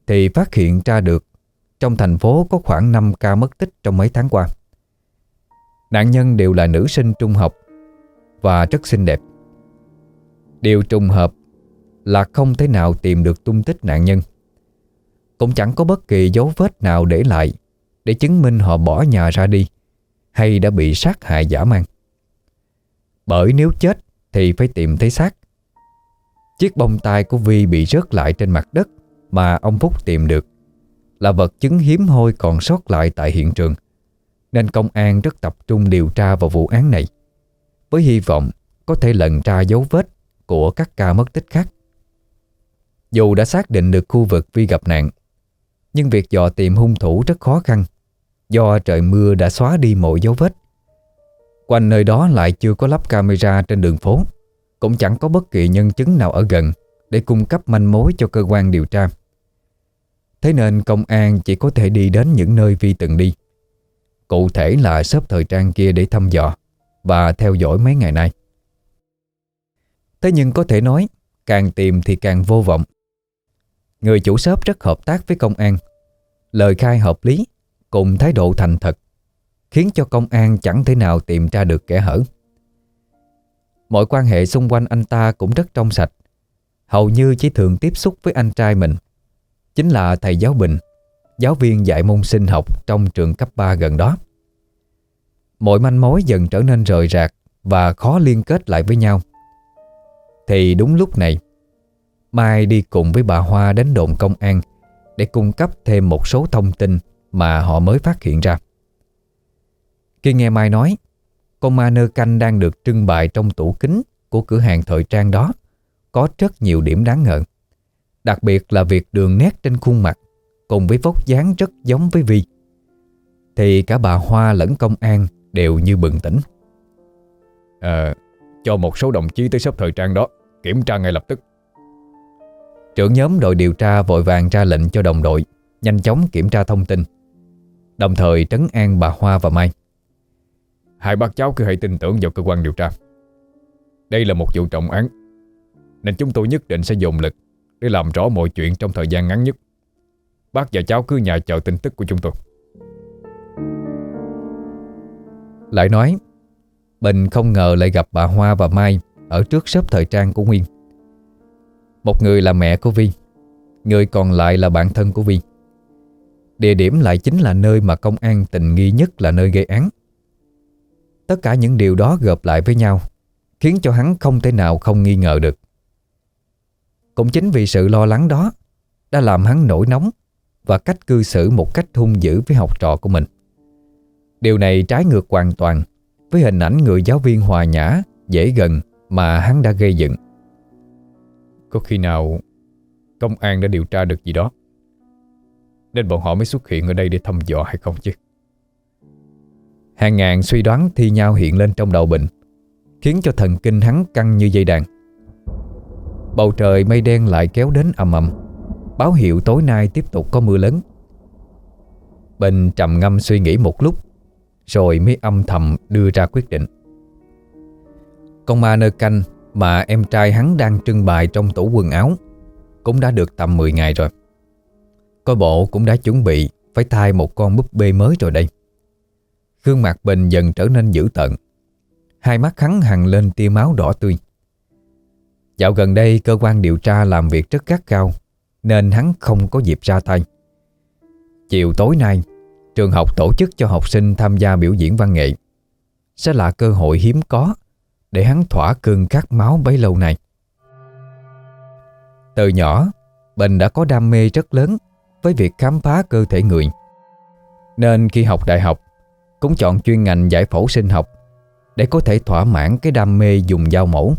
thì phát hiện ra được trong thành phố có khoảng năm ca mất tích trong mấy tháng qua. Nạn nhân đều là nữ sinh trung học và rất xinh đẹp. Điều trùng hợp là không thể nào tìm được tung tích nạn nhân. Cũng chẳng có bất kỳ dấu vết nào để lại để chứng minh họ bỏ nhà ra đi hay đã bị sát hại dã man. Bởi nếu chết thì phải tìm thấy xác. Chiếc bông tai của Vi bị rớt lại trên mặt đất mà ông Phúc tìm được là vật chứng hiếm hoi còn sót lại tại hiện trường, nên công an rất tập trung điều tra vào vụ án này, với hy vọng có thể lần ra dấu vết của các ca mất tích khác. Dù đã xác định được khu vực Vi gặp nạn, nhưng việc dò tìm hung thủ rất khó khăn do trời mưa đã xóa đi mọi dấu vết. Quanh nơi đó lại chưa có lắp camera trên đường phố, cũng chẳng có bất kỳ nhân chứng nào ở gần để cung cấp manh mối cho cơ quan điều tra. Thế nên công an chỉ có thể đi đến những nơi Vi từng đi, cụ thể là shop thời trang kia, để thăm dò và theo dõi mấy ngày nay. Thế nhưng có thể nói, càng tìm thì càng vô vọng. Người chủ shop rất hợp tác với công an, lời khai hợp lý cùng thái độ thành thật khiến cho công an chẳng thể nào tìm ra được kẽ hở. Mọi quan hệ xung quanh anh ta cũng rất trong sạch, hầu như chỉ thường tiếp xúc với anh trai mình, chính là thầy giáo Bình, giáo viên dạy môn sinh học trong trường cấp ba gần đó. Mọi manh mối dần trở nên rời rạc và khó liên kết lại với nhau. Thì đúng lúc này, Mai đi cùng với bà Hoa đến đồn công an để cung cấp thêm một số thông tin mà họ mới phát hiện ra. Khi nghe Mai nói con ma nơ canh đang được trưng bày trong tủ kính của cửa hàng thời trang đó có rất nhiều điểm đáng ngờ, đặc biệt là việc đường nét trên khuôn mặt cùng với vóc dáng rất giống với Vi, thì cả bà Hoa lẫn công an đều như bừng tỉnh. À, cho một số đồng chí tới shop thời trang đó kiểm tra ngay lập tức. Trưởng nhóm đội điều tra vội vàng ra lệnh cho đồng đội nhanh chóng kiểm tra thông tin, đồng thời trấn an bà Hoa và Mai. Hai bác cháu cứ hãy tin tưởng vào cơ quan điều tra. Đây là một vụ trọng án, nên chúng tôi nhất định sẽ dồn lực để làm rõ mọi chuyện trong thời gian ngắn nhất. Bác và cháu cứ nhà chờ tin tức của chúng tôi. Lại nói, Bình không ngờ lại gặp bà Hoa và Mai ở trước shop thời trang của Nguyên. Một người là mẹ của Vi, người còn lại là bạn thân của Vi. Địa điểm lại chính là nơi mà công an tình nghi nhất là nơi gây án. Tất cả những điều đó gộp lại với nhau khiến cho hắn không thể nào không nghi ngờ được. Cũng chính vì sự lo lắng đó đã làm hắn nổi nóng và cách cư xử một cách hung dữ với học trò của mình. Điều này trái ngược hoàn toàn với hình ảnh người giáo viên hòa nhã, dễ gần mà hắn đã gây dựng. Có khi nào công an đã điều tra được gì đó nên bọn họ mới xuất hiện ở đây để thăm dò hay không chứ? Hàng ngàn suy đoán thi nhau hiện lên trong đầu Bình, khiến cho thần kinh hắn căng như dây đàn. Bầu trời mây đen lại kéo đến ầm ầm, báo hiệu tối nay tiếp tục có mưa lớn. Bình trầm ngâm suy nghĩ một lúc, rồi mới âm thầm đưa ra quyết định. Con ma nơ canh mà em trai hắn đang trưng bày trong tủ quần áo cũng đã được tầm mười ngày rồi. Coi bộ cũng đã chuẩn bị phải thay một con búp bê mới rồi đây. Gương mặt Bình dần trở nên dữ tợn, hai mắt hắn hằn lên tia máu đỏ tươi. Dạo gần đây cơ quan điều tra làm việc rất gắt gao, nên hắn không có dịp ra tay. Chiều tối nay, trường học tổ chức cho học sinh tham gia biểu diễn văn nghệ, sẽ là cơ hội hiếm có để hắn thỏa cơn khát máu bấy lâu nay. Từ nhỏ, Bình đã có đam mê rất lớn với việc khám phá cơ thể người, nên khi học đại học cũng chọn chuyên ngành giải phẫu sinh học để có thể thỏa mãn cái đam mê dùng dao mổ.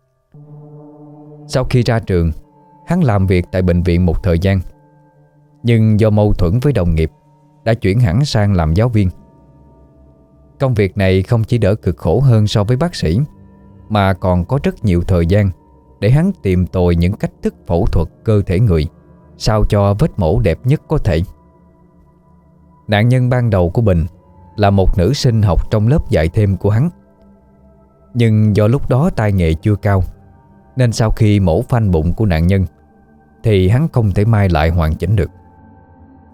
Sau khi ra trường, hắn làm việc tại bệnh viện một thời gian, nhưng do mâu thuẫn với đồng nghiệp đã chuyển hẳn sang làm giáo viên. Công việc này không chỉ đỡ cực khổ hơn so với bác sĩ, mà còn có rất nhiều thời gian để hắn tìm tòi những cách thức phẫu thuật cơ thể người sao cho vết mổ đẹp nhất có thể. Nạn nhân ban đầu của Bình là một nữ sinh học trong lớp dạy thêm của hắn. Nhưng do lúc đó tay nghề chưa cao, nên sau khi mổ phanh bụng của nạn nhân thì hắn không thể may lại hoàn chỉnh được.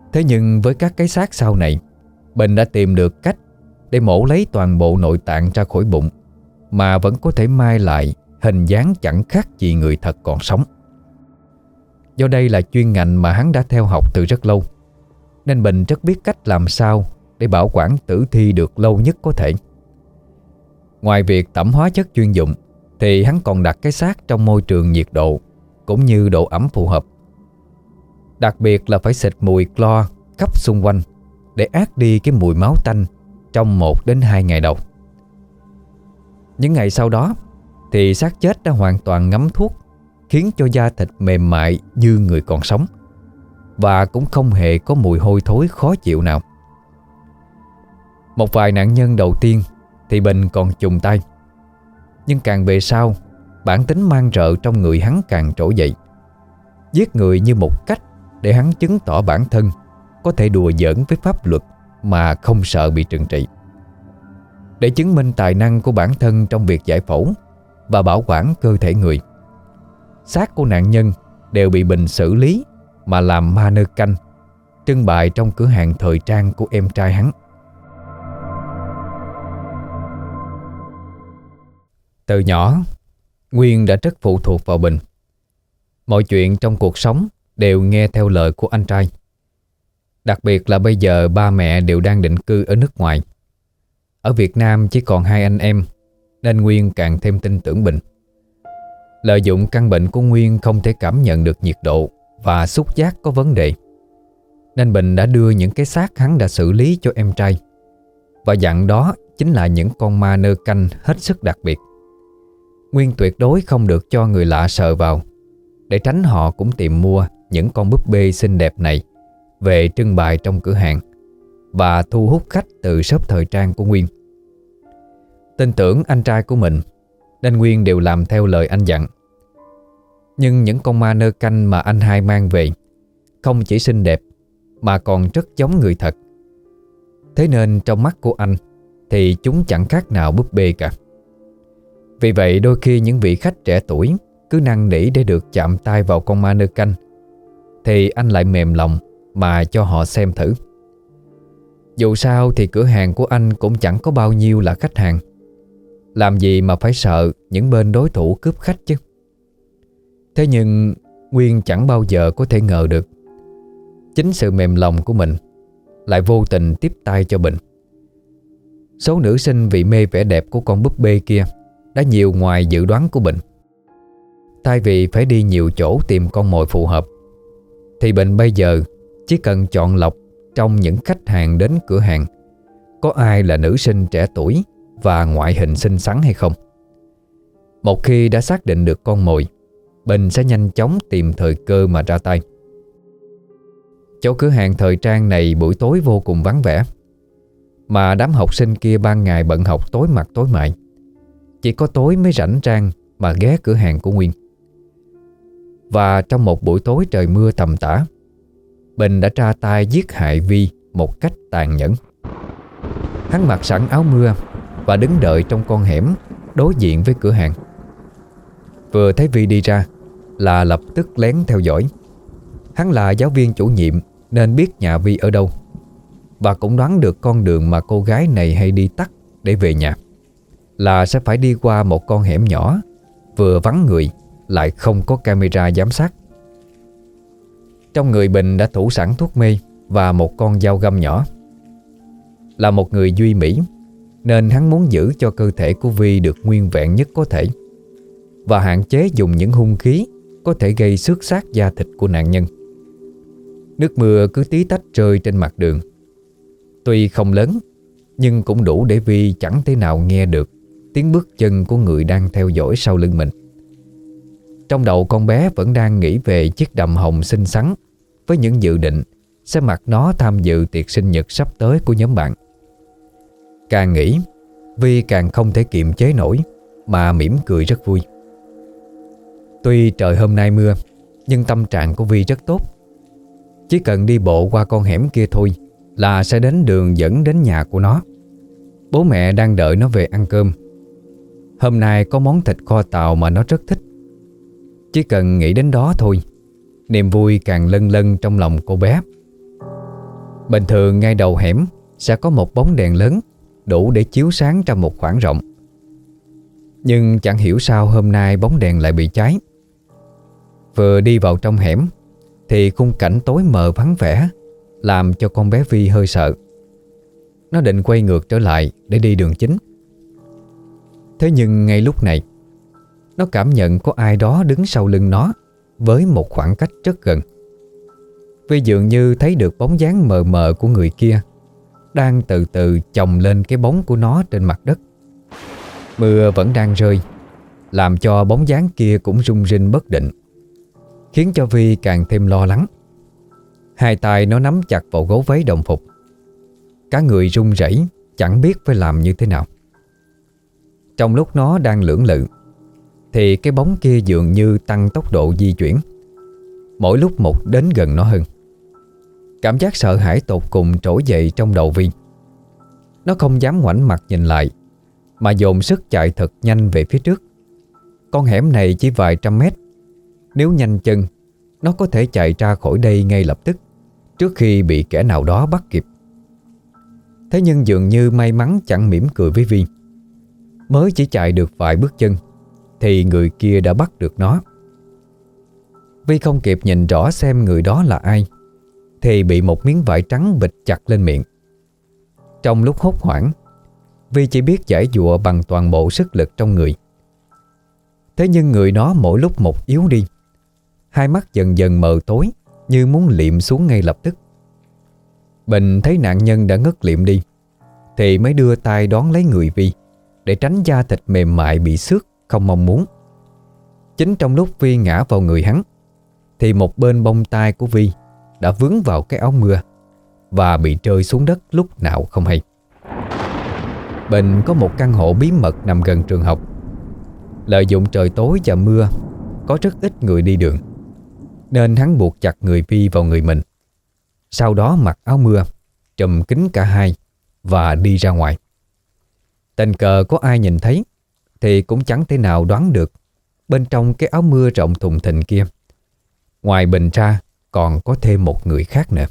Thế nhưng với các cái xác sau này, Bình đã tìm được cách để mổ lấy toàn bộ nội tạng ra khỏi bụng mà vẫn có thể mai lại hình dáng chẳng khác gì người thật còn sống. Do đây là chuyên ngành mà hắn đã theo học từ rất lâu, nên Bình rất biết cách làm sao để bảo quản tử thi được lâu nhất có thể. Ngoài việc tẩm hóa chất chuyên dụng, thì hắn còn đặt cái xác trong môi trường nhiệt độ cũng như độ ẩm phù hợp. Đặc biệt là phải xịt mùi clo khắp xung quanh để át đi cái mùi máu tanh trong một đến hai ngày đầu. Những ngày sau đó thì xác chết đã hoàn toàn ngấm thuốc, khiến cho da thịt mềm mại như người còn sống, và cũng không hề có mùi hôi thối khó chịu nào. Một vài nạn nhân đầu tiên thì Bình còn chùng tay, nhưng càng về sau, bản tính man rợ trong người hắn càng trỗi dậy, giết người như một cách để hắn chứng tỏ bản thân có thể đùa giỡn với pháp luật mà không sợ bị trừng trị. Để chứng minh tài năng của bản thân trong việc giải phẫu và bảo quản cơ thể người, xác của nạn nhân đều bị Bình xử lý mà làm mannequin trưng bày trong cửa hàng thời trang của em trai hắn. Từ nhỏ, Nguyên đã rất phụ thuộc vào Bình. Mọi chuyện trong cuộc sống đều nghe theo lời của anh trai. Đặc biệt là bây giờ ba mẹ đều đang định cư ở nước ngoài. Ở Việt Nam chỉ còn hai anh em, nên Nguyên càng thêm tin tưởng Bình. Lợi dụng căn bệnh của Nguyên không thể cảm nhận được nhiệt độ và xúc giác có vấn đề, nên Bình đã đưa những cái xác hắn đã xử lý cho em trai, và dặn đó chính là những con ma nơ canh hết sức đặc biệt. Nguyên tuyệt đối không được cho người lạ sờ vào, để tránh họ cũng tìm mua những con búp bê xinh đẹp này về trưng bày trong cửa hàng và thu hút khách từ shop thời trang của Nguyên. Tin tưởng anh trai của mình nên Nguyên đều làm theo lời anh dặn. Nhưng những con ma nơ canh mà anh hai mang về không chỉ xinh đẹp mà còn rất giống người thật. Thế nên trong mắt của anh thì chúng chẳng khác nào búp bê cả. Vì vậy đôi khi những vị khách trẻ tuổi cứ năn nỉ để được chạm tay vào con ma nơ canh, thì anh lại mềm lòng mà cho họ xem thử. Dù sao thì cửa hàng của anh cũng chẳng có bao nhiêu là khách hàng, làm gì mà phải sợ những bên đối thủ cướp khách chứ. Thế nhưng Nguyên chẳng bao giờ có thể ngờ được, chính sự mềm lòng của mình lại vô tình tiếp tay cho Bình. Số nữ sinh vì mê vẻ đẹp của con búp bê kia đã nhiều ngoài dự đoán của Bình. Thay vì phải đi nhiều chỗ tìm con mồi phù hợp, thì Bình bây giờ chỉ cần chọn lọc trong những khách hàng đến cửa hàng có ai là nữ sinh trẻ tuổi và ngoại hình xinh xắn hay không. Một khi đã xác định được con mồi, Bình sẽ nhanh chóng tìm thời cơ mà ra tay. Chỗ cửa hàng thời trang này buổi tối vô cùng vắng vẻ, mà đám học sinh kia ban ngày bận học tối mặt tối mày, chỉ có tối mới rảnh rang mà ghé cửa hàng của Nguyên. Và trong một buổi tối trời mưa tầm tã, Bình đã ra tay giết hại Vi một cách tàn nhẫn. Hắn mặc sẵn áo mưa và đứng đợi trong con hẻm đối diện với cửa hàng. Vừa thấy Vi đi ra là lập tức lén theo dõi. Hắn là giáo viên chủ nhiệm nên biết nhà Vi ở đâu, và cũng đoán được con đường mà cô gái này hay đi tắt để về nhà là sẽ phải đi qua một con hẻm nhỏ, vừa vắng người lại không có camera giám sát. Trong người Bình đã thủ sẵn thuốc mê và một con dao găm nhỏ. Là một người duy mỹ, nên hắn muốn giữ cho cơ thể của Vi được nguyên vẹn nhất có thể, và hạn chế dùng những hung khí có thể gây xước xác da thịt của nạn nhân. Nước mưa cứ tí tách rơi trên mặt đường. Tuy không lớn, nhưng cũng đủ để Vi chẳng thể nào nghe được tiếng bước chân của người đang theo dõi sau lưng mình. Trong đầu con bé vẫn đang nghĩ về chiếc đầm hồng xinh xắn, với những dự định sẽ mặc nó tham dự tiệc sinh nhật sắp tới của nhóm bạn. Càng nghĩ, Vi càng không thể kiềm chế nổi mà mỉm cười rất vui. Tuy trời hôm nay mưa, nhưng tâm trạng của Vi rất tốt. Chỉ cần đi bộ qua con hẻm kia thôi là sẽ đến đường dẫn đến nhà của nó. Bố mẹ đang đợi nó về ăn cơm. Hôm nay có món thịt kho tàu mà nó rất thích. Chỉ cần nghĩ đến đó thôi, niềm vui càng lân lân trong lòng cô bé. Bình thường ngay đầu hẻm sẽ có một bóng đèn lớn đủ để chiếu sáng ra một khoảng rộng. Nhưng chẳng hiểu sao hôm nay bóng đèn lại bị cháy. Vừa đi vào trong hẻm thì khung cảnh tối mờ vắng vẻ làm cho con bé Vi hơi sợ. Nó định quay ngược trở lại để đi đường chính. Thế nhưng ngay lúc này, nó cảm nhận có ai đó đứng sau lưng nó với một khoảng cách rất gần. Vi dường như thấy được bóng dáng mờ mờ của người kia đang từ từ chồng lên cái bóng của nó trên mặt đất. Mưa vẫn đang rơi, làm cho bóng dáng kia cũng rung rinh bất định, khiến cho Vi càng thêm lo lắng. Hai tay nó nắm chặt vào gấu váy đồng phục, cả người run rẩy, chẳng biết phải làm như thế nào. Trong lúc nó đang lưỡng lự thì cái bóng kia dường như tăng tốc độ di chuyển, mỗi lúc một đến gần nó hơn. Cảm giác sợ hãi tột cùng trỗi dậy trong đầu Vi. Nó không dám ngoảnh mặt nhìn lại, mà dồn sức chạy thật nhanh về phía trước. Con hẻm này chỉ vài trăm mét, nếu nhanh chân nó có thể chạy ra khỏi đây ngay lập tức, trước khi bị kẻ nào đó bắt kịp. Thế nhưng dường như may mắn chẳng mỉm cười với Vi. Mới chỉ chạy được vài bước chân thì người kia đã bắt được nó. Vi không kịp nhìn rõ xem người đó là ai thì bị một miếng vải trắng bịt chặt lên miệng. Trong lúc hốt hoảng, Vi chỉ biết giãy giụa bằng toàn bộ sức lực trong người. Thế nhưng người nó mỗi lúc một yếu đi, hai mắt dần dần mờ tối như muốn liệm xuống ngay lập tức. Bình thấy nạn nhân đã ngất liệm đi thì mới đưa tay đón lấy người Vi để tránh da thịt mềm mại bị xước không mong muốn. Chính trong lúc Vi ngã vào người hắn thì một bên bông tai của Vi đã vướng vào cái áo mưa và bị rơi xuống đất lúc nào không hay. Bình có một căn hộ bí mật nằm gần trường học. Lợi dụng trời tối và mưa, có rất ít người đi đường, nên hắn buộc chặt người Vi vào người mình, sau đó mặc áo mưa trùm kín cả hai và đi ra ngoài. Tình cờ có ai nhìn thấy thì cũng chẳng thể nào đoán được bên trong cái áo mưa rộng thùng thình kia, ngoài Bình ra còn có thêm một người khác nữa.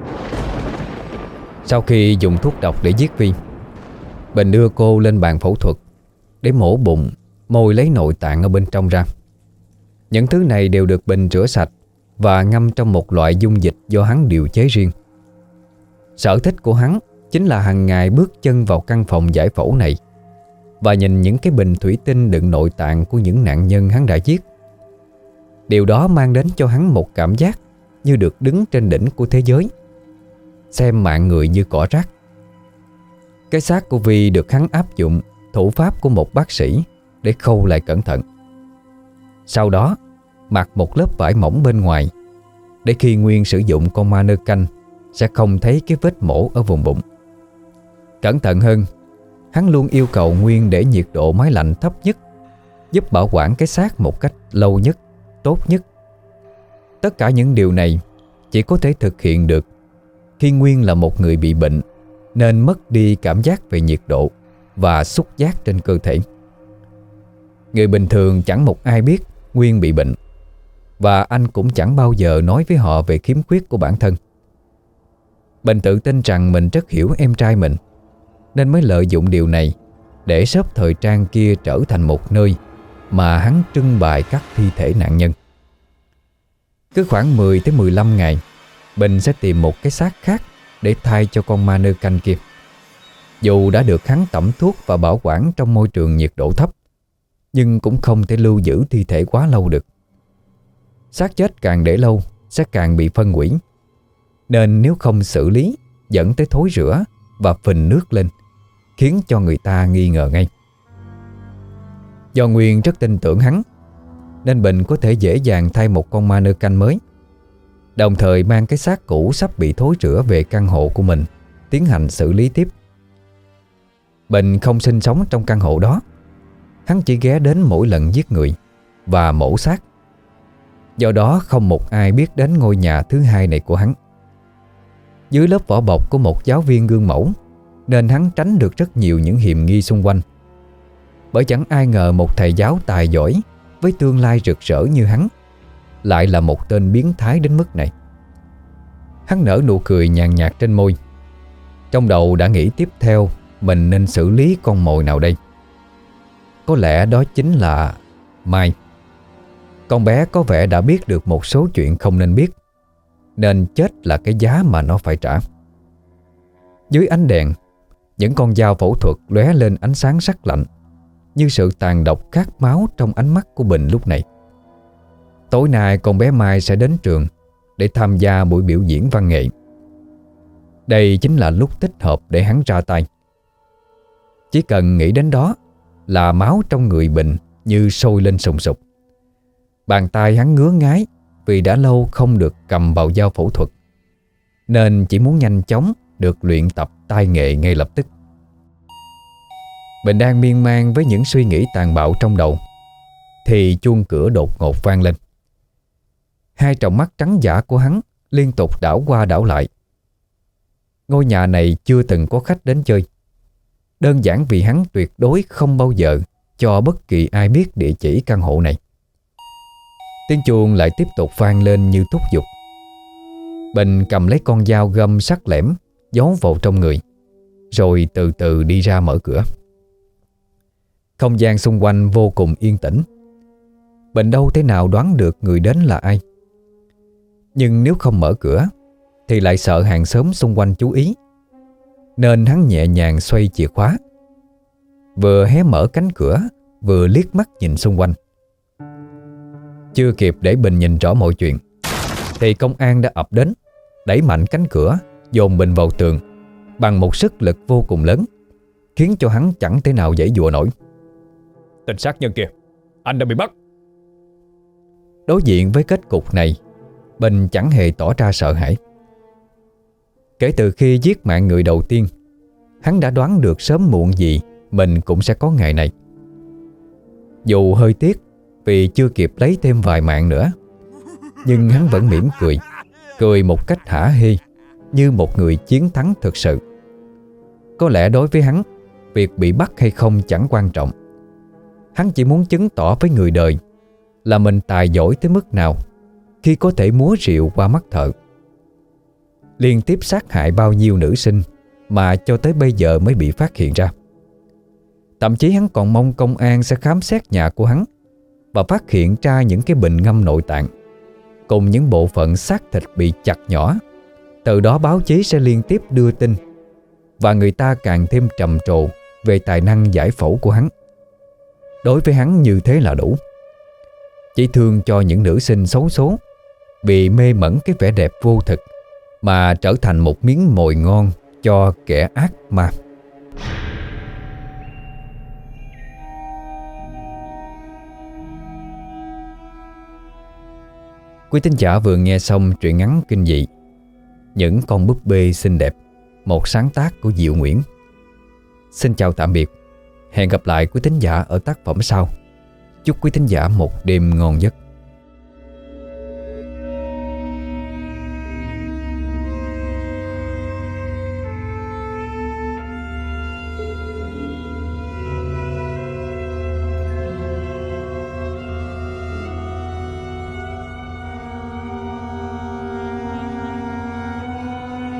Sau khi dùng thuốc độc để giết Vi, Bình đưa cô lên bàn phẫu thuật để mổ bụng, môi lấy nội tạng ở bên trong ra. Những thứ này đều được Bình rửa sạch và ngâm trong một loại dung dịch do hắn điều chế riêng. Sở thích của hắn chính là hàng ngày bước chân vào căn phòng giải phẫu này và nhìn những cái bình thủy tinh đựng nội tạng của những nạn nhân hắn đã giết. Điều đó mang đến cho hắn một cảm giác như được đứng trên đỉnh của thế giới, xem mạng người như cỏ rác. Cái xác của Vi được hắn áp dụng thủ pháp của một bác sĩ để khâu lại cẩn thận. Sau đó mặc một lớp vải mỏng bên ngoài để khi Nguyên sử dụng con ma nơ canh sẽ không thấy cái vết mổ ở vùng bụng. Cẩn thận hơn, hắn luôn yêu cầu Nguyên để nhiệt độ máy lạnh thấp nhất, giúp bảo quản cái xác một cách lâu nhất, tốt nhất. Tất cả những điều này chỉ có thể thực hiện được khi Nguyên là một người bị bệnh, nên mất đi cảm giác về nhiệt độ và xúc giác trên cơ thể. Người bình thường chẳng một ai biết Nguyên bị bệnh, và anh cũng chẳng bao giờ nói với họ về khiếm khuyết của bản thân. Bình tự tin rằng mình rất hiểu em trai mình, nên mới lợi dụng điều này để shop thời trang kia trở thành một nơi mà hắn trưng bày các thi thể nạn nhân. Cứ khoảng mười tới mười lăm ngày, Bình sẽ tìm một cái xác khác để thay cho con ma nơ canh kia. Dù đã được hắn tẩm thuốc và bảo quản trong môi trường nhiệt độ thấp, nhưng cũng không thể lưu giữ thi thể quá lâu được. Xác chết càng để lâu sẽ càng bị phân hủy, nên nếu không xử lý dẫn tới thối rữa và phình nước lên, khiến cho người ta nghi ngờ ngay. Do Nguyên rất tin tưởng hắn, nên Bình có thể dễ dàng thay một con ma nơ canh mới, đồng thời mang cái xác cũ sắp bị thối rữa về căn hộ của mình tiến hành xử lý tiếp. Bình không sinh sống trong căn hộ đó, hắn chỉ ghé đến mỗi lần giết người và mổ xác. Do đó không một ai biết đến ngôi nhà thứ hai này của hắn. Dưới lớp vỏ bọc của một giáo viên gương mẫu, nên hắn tránh được rất nhiều những hiềm nghi xung quanh. Bởi chẳng ai ngờ một thầy giáo tài giỏi với tương lai rực rỡ như hắn lại là một tên biến thái đến mức này. Hắn nở nụ cười nhàn nhạt trên môi. Trong đầu đã nghĩ tiếp theo mình nên xử lý con mồi nào đây. Có lẽ đó chính là Mai. Con bé có vẻ đã biết được một số chuyện không nên biết, nên chết là cái giá mà nó phải trả. Dưới ánh đèn, những con dao phẫu thuật lóe lên ánh sáng sắc lạnh, như sự tàn độc khát máu trong ánh mắt của Bình lúc này. Tối nay con bé Mai sẽ đến trường để tham gia buổi biểu diễn văn nghệ. Đây chính là lúc thích hợp để hắn ra tay. Chỉ cần nghĩ đến đó là máu trong người Bình như sôi lên sùng sục. Bàn tay hắn ngứa ngáy vì đã lâu không được cầm vào dao phẫu thuật, nên chỉ muốn nhanh chóng được luyện tập tay nghệ ngay lập tức. Bình đang miên man với những suy nghĩ tàn bạo trong đầu thì chuông cửa đột ngột vang lên. Hai tròng mắt trắng dã của hắn liên tục đảo qua đảo lại. Ngôi nhà này chưa từng có khách đến chơi, đơn giản vì hắn tuyệt đối không bao giờ cho bất kỳ ai biết địa chỉ căn hộ này. Tiếng chuông lại tiếp tục vang lên như thúc giục. Bình cầm lấy con dao găm sắc lẻm giấu vào trong người, rồi từ từ đi ra mở cửa. Không gian xung quanh vô cùng yên tĩnh. Bình đâu thể nào đoán được người đến là ai. Nhưng nếu không mở cửa thì lại sợ hàng xóm xung quanh chú ý, nên hắn nhẹ nhàng xoay chìa khóa, vừa hé mở cánh cửa vừa liếc mắt nhìn xung quanh. Chưa kịp để Bình nhìn rõ mọi chuyện thì công an đã ập đến, đẩy mạnh cánh cửa, dồn Bình vào tường bằng một sức lực vô cùng lớn, khiến cho hắn chẳng thể nào giãy giụa nổi. Tên sát nhân kìa, anh đã bị bắt. Đối diện với kết cục này, Bình chẳng hề tỏ ra sợ hãi. Kể từ khi giết mạng người đầu tiên, hắn đã đoán được sớm muộn gì mình cũng sẽ có ngày này. Dù hơi tiếc vì chưa kịp lấy thêm vài mạng nữa, nhưng hắn vẫn mỉm cười, cười một cách hả hê, như một người chiến thắng thực sự. Có lẽ đối với hắn, việc bị bắt hay không chẳng quan trọng. Hắn chỉ muốn chứng tỏ với người đời là mình tài giỏi tới mức nào khi có thể múa rượu qua mắt thợ. Liên tiếp sát hại bao nhiêu nữ sinh mà cho tới bây giờ mới bị phát hiện ra. Thậm chí hắn còn mong công an sẽ khám xét nhà của hắn và phát hiện ra những cái bình ngâm nội tạng cùng những bộ phận xác thịt bị chặt nhỏ. Từ đó báo chí sẽ liên tiếp đưa tin và người ta càng thêm trầm trồ về tài năng giải phẫu của hắn. Đối với hắn như thế là đủ. Chỉ thương cho những nữ sinh xấu số vì mê mẩn cái vẻ đẹp vô thực mà trở thành một miếng mồi ngon cho kẻ ác ma. Quý thính giả vừa nghe xong truyện ngắn kinh dị Những con búp bê xinh đẹp, một sáng tác của Diệu Nguyễn. Xin chào tạm biệt. Hẹn gặp lại quý thính giả ở tác phẩm sau. Chúc quý thính giả một đêm ngon giấc.